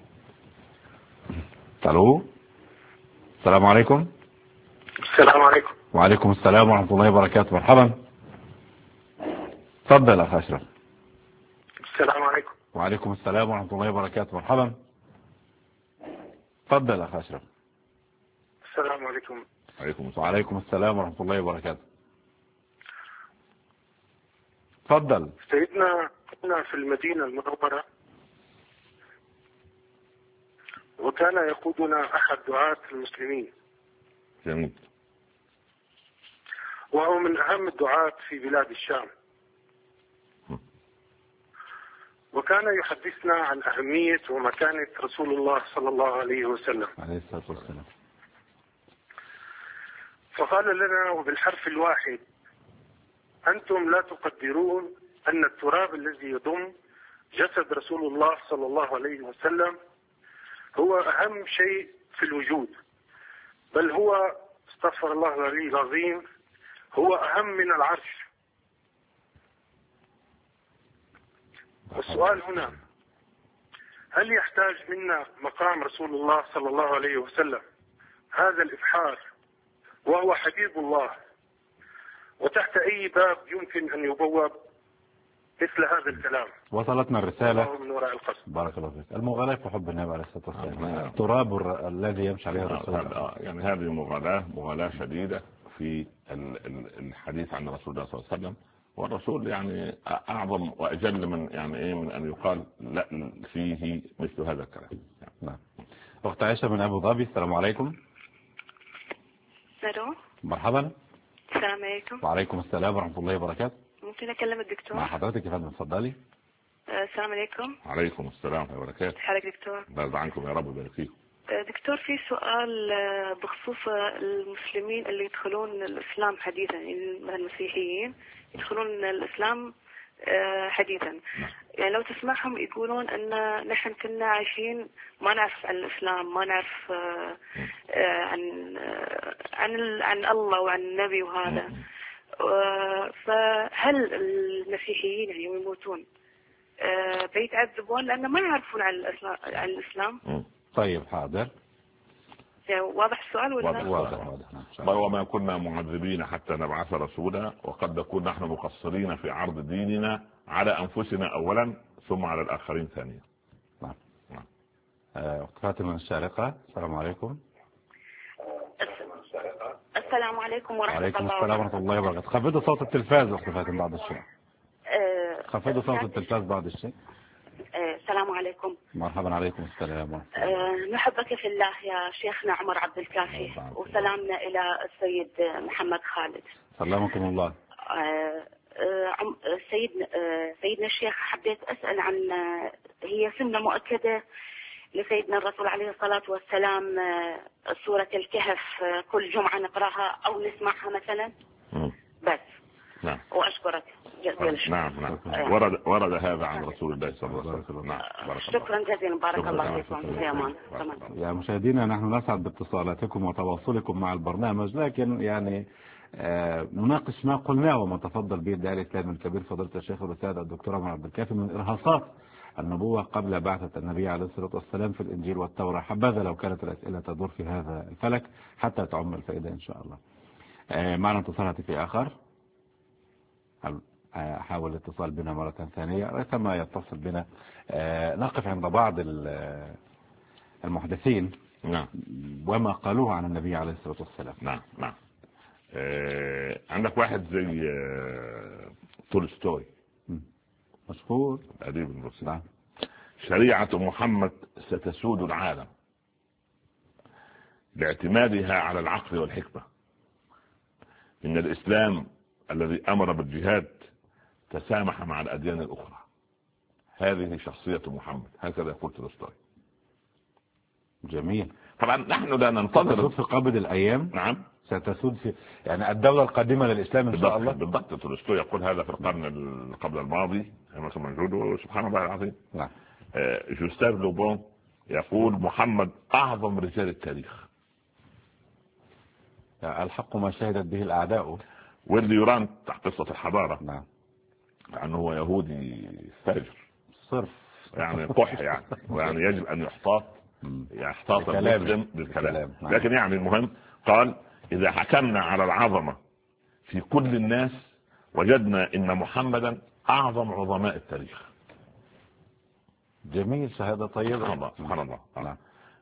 الو. السلام عليكم. السلام عليكم. وعليكم السلام ورحمه الله وبركاته. مرحبا. تفضل اخ اشرف. السلام عليكم. وعليكم السلام ورحمه الله وبركاته. مرحبا. تفضل اخ اشرف. السلام عليكم. وعليكم السلام ورحمه الله وبركاته. تفضل. سيدنا كنا في المدينة المنورة وكان يقودنا أحد دعاة المسلمين. جميل. وهو من أهم الدعاة في بلاد الشام. وكان يحدثنا عن أهمية ومكانة رسول الله صلى الله عليه وسلم عليه الصلاة والسلام. فقال لنا وبالحرف الواحد: أنتم لا تقدرون أن التراب الذي يضم جسد رسول الله صلى الله عليه وسلم هو أهم شيء في الوجود، بل هو استغفر الله العلي العظيم هو أهم من العرش. والسؤال هنا: هل يحتاج منا مقام رسول الله صلى الله عليه وسلم هذا الإبحار وهو حبيب الله، وتحت أي باب يمكن أن يبوب مثل هذا الكلام؟ وصلتنا الرسالة من وراء القصد. بارك الله فيك. المغالاة في حب النبي عليه الصلاة والسلام، التراب الذي يمشي عليه الرسول. يعني هذه مغالاة شديدة في الحديث عن رسول الله صلى الله عليه وسلم. والرسول يعني أعظم وأجل من من أن يقال لا فيه مثل هذا الكلام. نعم. أخت عائشة من أبو ظبي. السلام عليكم. الو. مرحبا. السلام عليكم. وعليكم السلام ورحمة الله وبركاته. ممكن أكلم الدكتور؟ مع حضرتك يا فندم، اتفضلي. السلام عليكم. وعليكم السلام ورحمة الله وبركاته. حالك دكتور؟ الله عنكم يا رب ويبارك فيكم. دكتور، في سؤال بخصوص المسلمين اللي يدخلون الإسلام حديثا، المسيحيين يدخلون الإسلام حديثا. يعني لو تسمعهم يقولون أن نحن كنا عايشين ما نعرف عن الإسلام، ما نعرف عن الله وعن النبي وهذا. فهل المسيحيين يعني يموتون بيتعذبون لأن ما يعرفون عن الإسلام؟ طيب حاضر. واضح السؤال ولا؟ واضح. وما كنا معذبين حتى نبعث رسولا وقد نكون نحن مقصرين في عرض ديننا على أنفسنا أولا ثم على الآخرين ثانيا. نعم. فاطمة الشارقة. السلام عليكم. السلام عليكم ورحمة الله وبركاته. وعليكم السلام ورحمة الله وبركاته. خفضوا صوت التلفاز أخت فاطمة بعض الشيء. خفضوا صوت التلفاز بعض الشيء. السلام عليكم. مرحبا. عليكم السلام. نحبك في الله يا شيخنا عمر عبد الكافي، وسلامنا إلى السيد محمد خالد. سلامكم الله. سيدنا الشيخ، حبيت أسأل عن هي سنة مؤكدة لسيدنا الرسول عليه الصلاة والسلام سورة الكهف كل جمعة نقرأها أو نسمعها مثلا؟ بس. نعم. وأشكرك جزيلا. نعم. ورد هذا عن رسول الله صلى الله عليه وسلم. نعم. شكرا جزيلا. بارك الله فيكم. في أمان. يا مشاهدينا، نحن نسعد باتصالاتكم وتواصلكم مع البرنامج، لكن يعني نناقش ما قلناه وما تفضل به الداعي الإسلامي الكبير فضيلة الشيخ الأستاذ الدكتور عمر عبد الكافي من إرهاصات النبوة قبل بعثة النبي عليه الصلاة والسلام في الإنجيل والتوراة. حبذا لو كانت الأسئلة تدور في هذا الفلك حتى تعم الفائدة إن شاء الله. معنا اتصال هاتفي آخر، أحاول الاتصال بنا مرة ثانية ريثما يتصل بنا. نقف عند بعض المحدثين نعم وما قالوه عن النبي عليه الصلاة والسلام. نعم نعم. عندك واحد زي تولستوي مشهور أديب المصري. نعم. شريعة محمد ستسود العالم لاعتمادها على العقل والحكمة. إن الإسلام الذي أمر بالجهاد تسامح مع الأديان الأخرى. هذه شخصية محمد، هكذا يقول تولستوي. جميل. طبعا نحن لا ننتظر ستسود في قبض الأيام. نعم ستسود في يعني الدولة القادمة للإسلام إن شاء الله. بالضبط. تولستوي يقول هذا في القرن قبل الماضي موجود، وسبحان الله العظيم. نعم. جوستاف لوبون يقول محمد أعظم رجال التاريخ. الحق ما شهدت به الأعداء. ويلي يورانت قصة الحضارة. نعم. يعني هو يهودي فاجر صرف يعني قح يعني ويعني يجب أن يحتاط المسلم بالكلام. نعم. لكن يعني المهم قال إذا حكمنا على العظمة في كل الناس وجدنا إن محمدا أعظم عظماء التاريخ. جميل. شهادة طيبة. سبحان الله. نعم.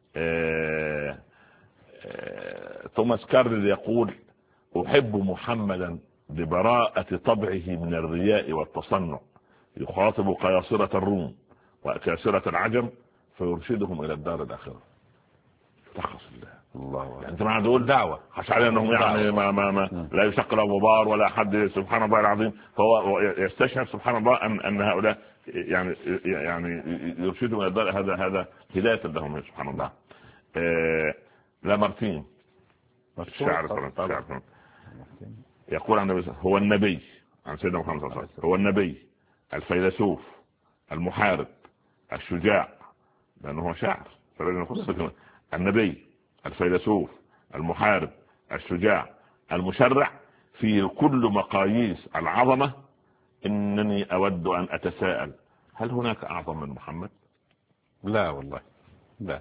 توماس كارل يقول أحب محمدا لبراءة طبعه من الرياء والتصنع، يخاطب قياصرة الروم وكاسرة العجم فيرشدهم إلى الدار الآخرة. تخص الله يعني انت مع دول دعوة خش عليه انهم يعني ما لا يشق له غبار ولا حد. سبحان الله العظيم. فهو يستشعر سبحان الله ان هؤلاء يعني يرشدهم الى الدار. هذا هداية لهم سبحان الله. لامارتين الشاعر يقول عن النبي هو النبي، عن سيدنا محمد صلى الله عليه وسلم هو النبي الفيلسوف المحارب الشجاع، لأنه هو شاعر فلازم نقول النبي الفيلسوف المحارب الشجاع المشرع في كل مقاييس العظمة. إنني أود أن أتساءل هل هناك أعظم من محمد؟ لا والله لا.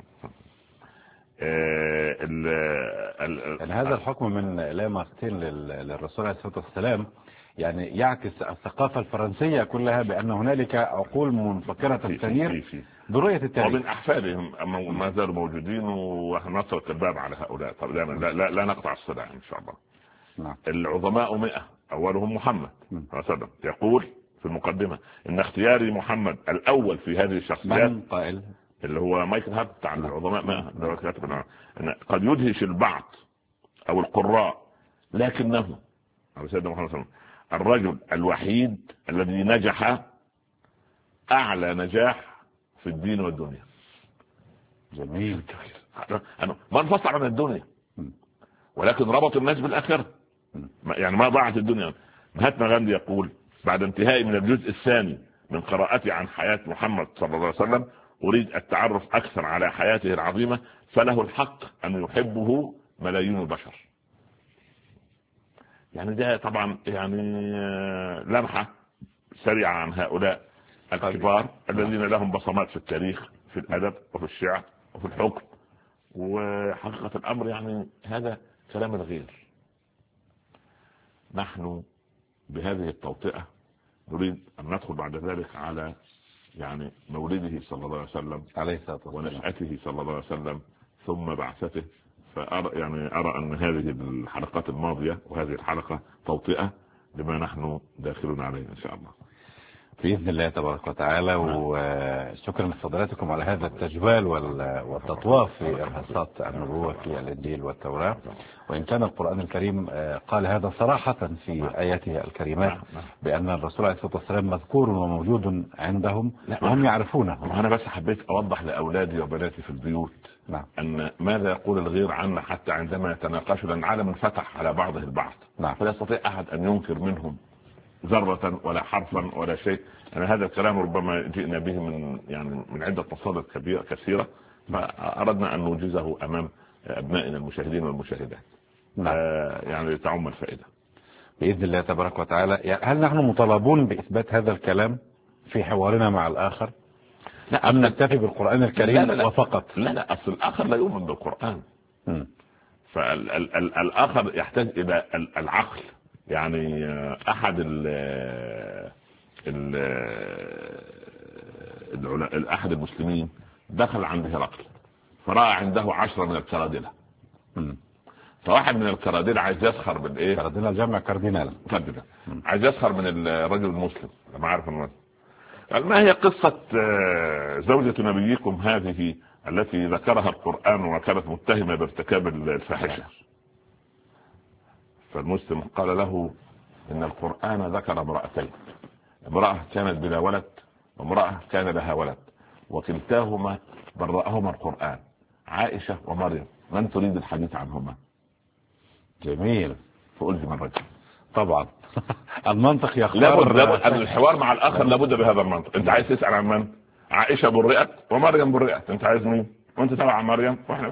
يعني هذا الحكم من لامارتين للرسول عليه الصلاة والسلام يعني يعكس الثقافة الفرنسية كلها بأن هنالك عقول منفكرة التنير برؤية التاريخ. ومن أحفادهم ما زالوا موجودين ونطرق الباب على هؤلاء. طب لا نقطع الصلة إن شاء الله. نعم. العظماء 100 أولهم محمد صلى الله عليه وسلم. يقول في المقدمة إن اختياري محمد الأول في هذه الشخصيات من قائل اللي هو مايكل هارت عن العظماء 100 قد يدهش البعض أو القراء لكنه سيدنا محمد صلى الله عليه وسلم الرجل الوحيد الذي نجح أعلى نجاح في الدين والدنيا. جميل. ما انفصل عن الدنيا ولكن ربط الناس بالآخرة. يعني ما ضاعت الدنيا. مهاتما غاندي يقول بعد انتهائي من الجزء الثاني من قراءتي عن حياة محمد صلى الله عليه وسلم أريد التعرف أكثر على حياته العظيمة فله الحق أن يحبه ملايين البشر. يعني ده طبعا يعني لمحة سريعة عن هؤلاء الكبار الذين لهم بصمات في التاريخ في الأدب وفي الشعر وفي الحكم. وحقيقة الأمر يعني هذا كلام الغير. نحن بهذه التوطئة نريد أن ندخل بعد ذلك على يعني مولده صلى الله عليه وسلم عليه الصلاة والسلام ونشأته صلى الله عليه وسلم ثم بعثته. فأرى يعني أن هذه الحلقات الماضية وهذه الحلقة توطئة لما نحن داخلون عليه إن شاء الله بإذن الله تبارك وتعالى. وشكرا لفضلاتكم على هذا التجوال والتطواف في إرهاصات النبوة في الإنجيل والتوراة. وإن كان القرآن الكريم قال هذا صراحة في آياته الكريمات بأن الرسول عليه الصلاة والسلام مذكور وموجود عندهم وهم يعرفونه. أنا بس حبيت أوضح لأولادي وبناتي في البيوت أن ماذا يقول الغير عنا حتى عندما يتناقشوا لأن العالم انفتح على بعضه البعض. فلا يستطيع أحد أن ينكر منهم ذرة ولا حرفا ولا شيء. أنا هذا الكلام ربما جئنا به من عدة مصادر كثيرة فأردنا أن نوجزه أمام أبنائنا المشاهدين والمشاهدات. يعني تعم الفائدة بإذن الله تبارك وتعالى. هل نحن مطالبون بإثبات هذا الكلام في حوارنا مع الآخر أم نكتفي بالقرآن الكريم لا وفقط؟ لا أصل الآخر لا يؤمن بالقرآن. فالآخر يحتاج إلى العقل. يعني أحد أحد المسلمين دخل عند هرقل فرأى عنده 10 من الكرادلة. فواحد من الكرادلة عايز يسخر بالإيه؟ كرادلة جمع كاردينال. عايز يسخر من الرجل المسلم لما عارف المسلم. قال ما هي قصة زوجة نبيكم هذه التي ذكرها القرآن وكانت متهمة بارتكاب الفاحشة؟ فالمسلم قال له إن القرآن ذكر امرأتين، امرأة كانت بلا ولد وامرأة كان لها ولد، وكلتاهما برأهما القرآن، عائشة ومريم، من تريد الحديث عنهما؟ جميل. فألزم الرجل طبعا. المنطق يختار. لابد الحوار مع الآخر لابد بهذا المنطق. انت عايز تسأل عن من؟ عائشة برئت ومريم برئت، انت عايز مين؟ وانت تبع مريم واحنا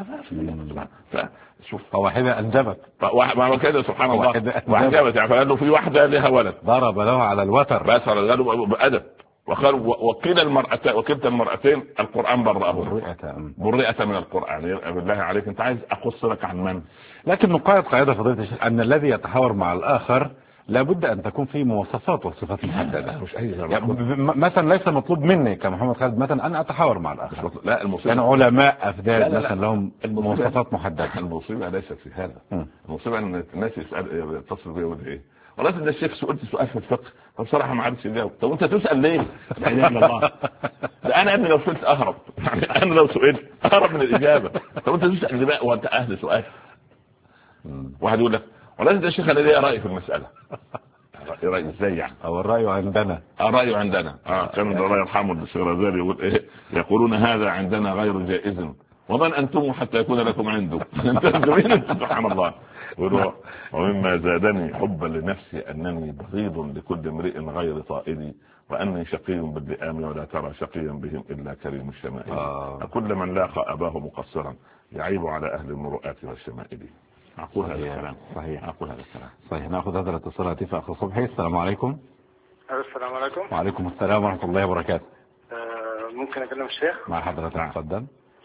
شوف واحدة انجبت ما كده سبحان الله واحدة انجبت. يعني قال له في واحدة لها ولد ضرب له على الوتر بس قالوا بأدب وكلا المرأتين القرآن برئة من القرآن. بالله عليك انت عايز اقص لك عن من؟ لكن نقاط قاعدة فضيلة الشيخ ان الذي يتحاور مع الآخر لابد ان تكون فيه مواصفات وصفات محددة. مش اي يعني مثلا ليس مطلوب مني كمحمد خالد مثلا ان اتحاور مع الاخر. لا المصيبة يعني علماء افداد مثلا لهم مواصفات محددة. المصيبة ليست في هذا. المصيبة ان الناس يتصل بي يقول ايه والله ده الشيخ سألت سؤال في الفقه فبصراحة ما عرفتش اجاوب. طب انت تسأل ليه؟ لا اله الا الله. ده انا ابني لو سئلت اهرب. يعني انا لو سئلت اهرب من الاجابة. طب انت تسأل ليه بقى وانت اهل سؤال؟ واحد يقول لك والله ده الشيخ انا ليه رأي في المسألة. رأي ازاي يعني؟ او الرأي عندنا. الرأي عندنا. كان الله يرحمه الشيرازالي يقول ايه؟ يقولون هذا عندنا غير جائز ومن انتم حتى يكون لكم عنده. سبحان الله. ومما زادني حبا لنفسي انني بغيض لكل امرئ غير طائلي واني شقي باللئام ولا ترى شقيا بهم الا كريم الشمائل. كل من لاقى اباه مقصرا يعيب على اهل المروءات والشمائل. أقول هذا الكلام. صحيح. أقول هذا الكلام. صحيح. نأخذ هذا الاتصال هاتف أخو صبحي. السلام عليكم. السلام عليكم. وعليكم السلام ورحمة الله وبركاته. ممكن أكلم الشيخ؟ مع حضرتك تفضل.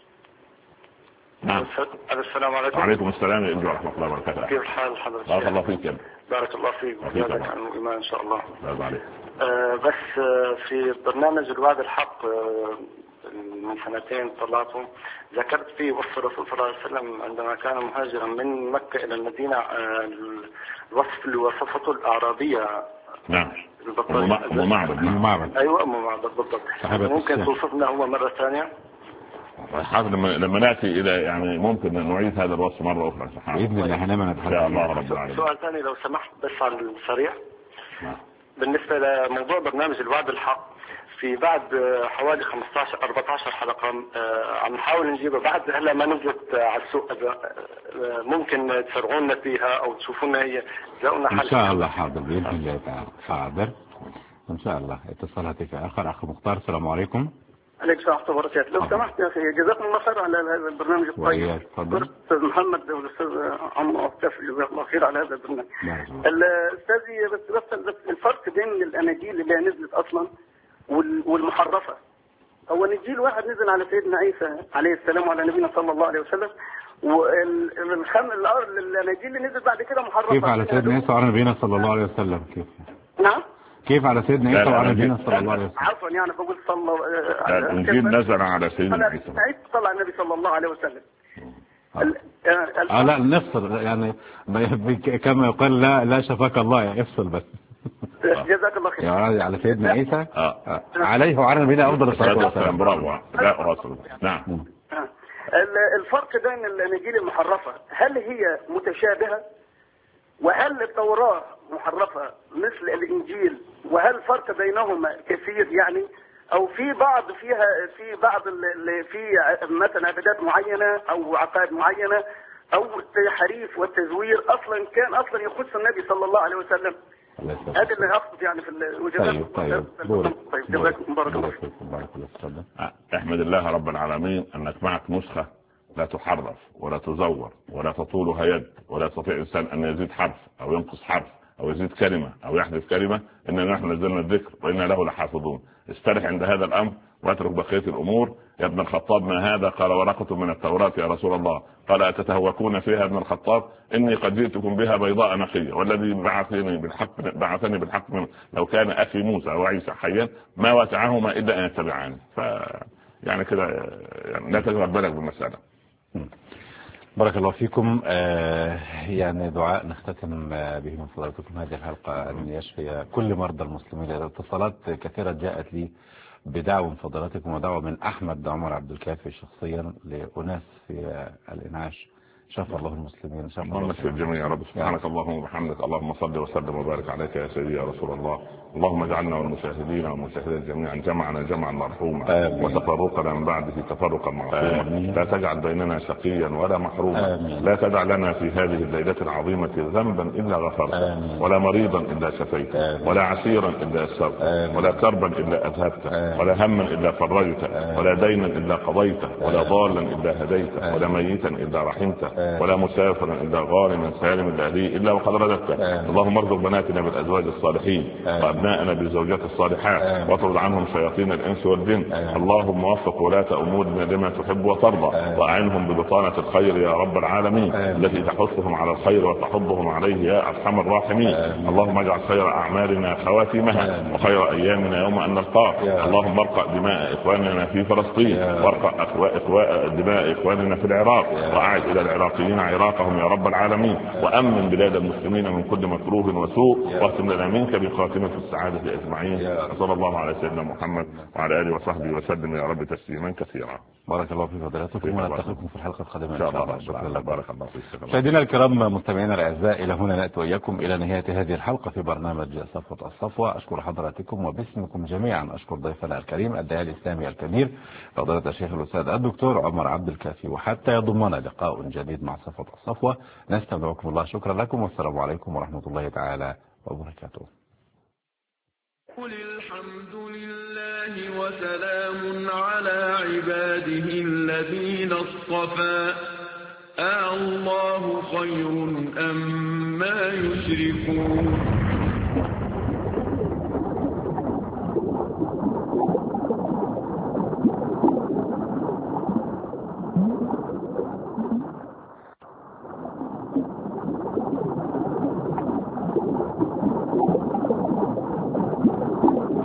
نعم. السلام عليكم. وعليكم السلام ورحمة الله وبركاته. كيف الحال حضرتك؟ بارك الله فيك. بارك الله فيك وزادك عن الإيمان إن شاء الله. بارك عليك. بس في برنامج الوعد الحق من 2 طلعتم ذكرت فيه وصف الرسول صلى الله عليه وسلم عندما كان مهاجرا من مكة إلى المدينة الوصف اللي وصفته الأعرابية. نعم. أم معبد. أيوة أم معبد بالضبط. ممكن توصفنا هو مرة ثانية؟ حاضر لما نأتي إلى يعني ممكن نعيد هذا الوصف مرة أخرى. بإذن الله حينما نتحدث. يا الله رب العالمين. سؤال ثاني لو سمحت بس على السريع. بالنسبة لموضوع برنامج الوعد الحق في بعد حوالي 14 حلقة عم نحاول نجيبها بعد هلا ما نزلت على السوق. ممكن تفرعونا فيها او تشوفونا هي تلاقونا حل ان شاء الله. حاضر باذن الله تعالى. حاضر ان شاء الله. اتصال هاتف اخر اخ مختار. السلام عليكم. عليكم السلام ورحمة الله وبركاته. لو سمحت يا اخي جزاكم الله خير على هذا البرنامج الطيب. استاذ محمد والاستاذ عمرو عفافي جزاك الله خير على هذا البرنامج. الاستاذي بس الفرق بين الاناجيل اللي نزلت اصلا والمحرفة. هو نجيل واحد نزل على سيدنا عيسى عليه السلام وعلى نبينا صلى الله عليه وسلم الاناجيل اللي نزل بعد كده محرفة. كيف على سيدنا عيسى وعلى نبينا صلى الله عليه وسلم؟ كيف؟ نعم. كيف على سيدنا عيسى وعلى نبينا صلى الله عليه وسلم؟ عفوا يعني بقول صلى الانجيل نزل على سيدنا عيسى. صلى على النبي صلى الله عليه وسلم. لا نفصل يعني كما يقال لا شفاك الله يعني افصل بس. جزاك الله خير. على سيدنا عيسى عليه وعلى نبينا افضل الصلاه والسلام. برافو. لا رسول. نعم. الفرق بين الاناجيل المحرفه هل هي متشابهه وهل التوراه محرفه مثل الانجيل وهل فرق بينهما كثير يعني او في بعض اللي في مثلا عبادات معينه او عقائد معينه او التحريف والتزوير كان اصلا يخص النبي صلى الله عليه وسلم. هذا اللي اقصد يعني في الوجهات. طيب جزاكم بارك الله فيك. احمد الله رب العالمين انك معك نسخة لا تحرف ولا تزور ولا تطولها يد، ولا يستطيع إنسان أن يزيد حرف أو ينقص حرف أو يزيد كلمة أو يحذف كلمة. إننا نحن نزلنا الذكر وإنا له لحافظون. استرح عند هذا الأمر واترك بقية الأمور. يا ابن الخطاب ما هذا؟ قال ورقة من التوراة يا رسول الله. قال أتتهوكون فيها ابن الخطاب؟ إني قد جئتكم بها بيضاء نقية، والذي بعثني بالحق منه. لو كان أخي موسى وعيسى حيا ما وسعهما إلا أن يتبعاني. يعني كده يعني لا تشغل بالك بالمسألة. بارك الله فيكم. يعني دعاء نختتم به من فضلاتكم هذه الحلقة أن يشفي كل مرضى المسلمين. اتصالات كثيرة جاءت لي بدعوة من فضلاتكم ودعوة من أحمد عمر عبد الكافي شخصيا لأناس في الإنعاش. شفى الله المسلمين، شفى الله الجميع يا رب. سبحانك اللهم وبحمدك، اللهم صل وسلم وبارك عليك يا سيدي يا رسول الله. اللهم اجعلنا والمشاهدين والمشاهدات جميعا جمعنا جمعا مرحوما، وتفرقنا من بعده تفرقا معصوما. لا تجعل بيننا شقيا ولا محروما. لا تدع لنا في هذه الليلة العظيمة ذنبا إلا غفرته، ولا مريضا إلا شفيته، ولا عسيرا إلا يسرته، ولا كربا إلا أذهبته، ولا هما إلا فرجته، ولا دينا إلا قضيته، ولا ضالا إلا هديته، ولا ميتا إلا رحمته، ولا مسافرا إلا غارما سالم الأهلي إلا وقد رددته. اللهم ارزق بناتنا بالأزواج الصالحين وأبناءنا بالزوجات الصالحات، واطرد عنهم شياطين الإنس والجن. اللهم وفق ولاة أمورنا لما تحب وترضى، وأعنهم ببطانة الخير يا رب العالمين التي تحثهم على الخير وتحضهم عليه يا أرحم الراحمين. اللهم اجعل خير أعمالنا خواتيمها وخير أيامنا يوم أن نلقاك. اللهم ارقى دماء إخواننا في فلسطين، وارقى دماء إخواننا في العراق، وأعد إلى العراقيين عراقهم يا رب العالمين، وأمن بلاد المسلمين من كل مكروه وسوء، واختم لنا منك بخاتمة السعادة أجمعين. صلى الله على سيدنا محمد وعلى آله وصحبه وسلم يا رب تسليما كثيرا. بارك الله في فضيلتكم، ونلتقيكم في الحلقة القادمة إن شاء الله. شكرا لك. بارك الله فيك. مشاهدينا الكرام مستمعينا الأعزاء، إلى هنا نأتي وإياكم إلى نهاية هذه الحلقة في برنامج صفوة الصفوة. أشكر حضراتكم وباسمكم جميعا أشكر ضيفنا الكريم الداعية الإسلامي الكبير فضيلة الشيخ الأستاذ الدكتور عمر عبد الكافي. وحتى يضمنا لقاء جديد مع صفوة الصفوة نستودعكم الله. شكرا لكم والسلام عليكم ورحمة الله تعالى وبركاته. قل الحمد لله وسلام على عباده الذين اصطفى الله خير أم ما يشركون.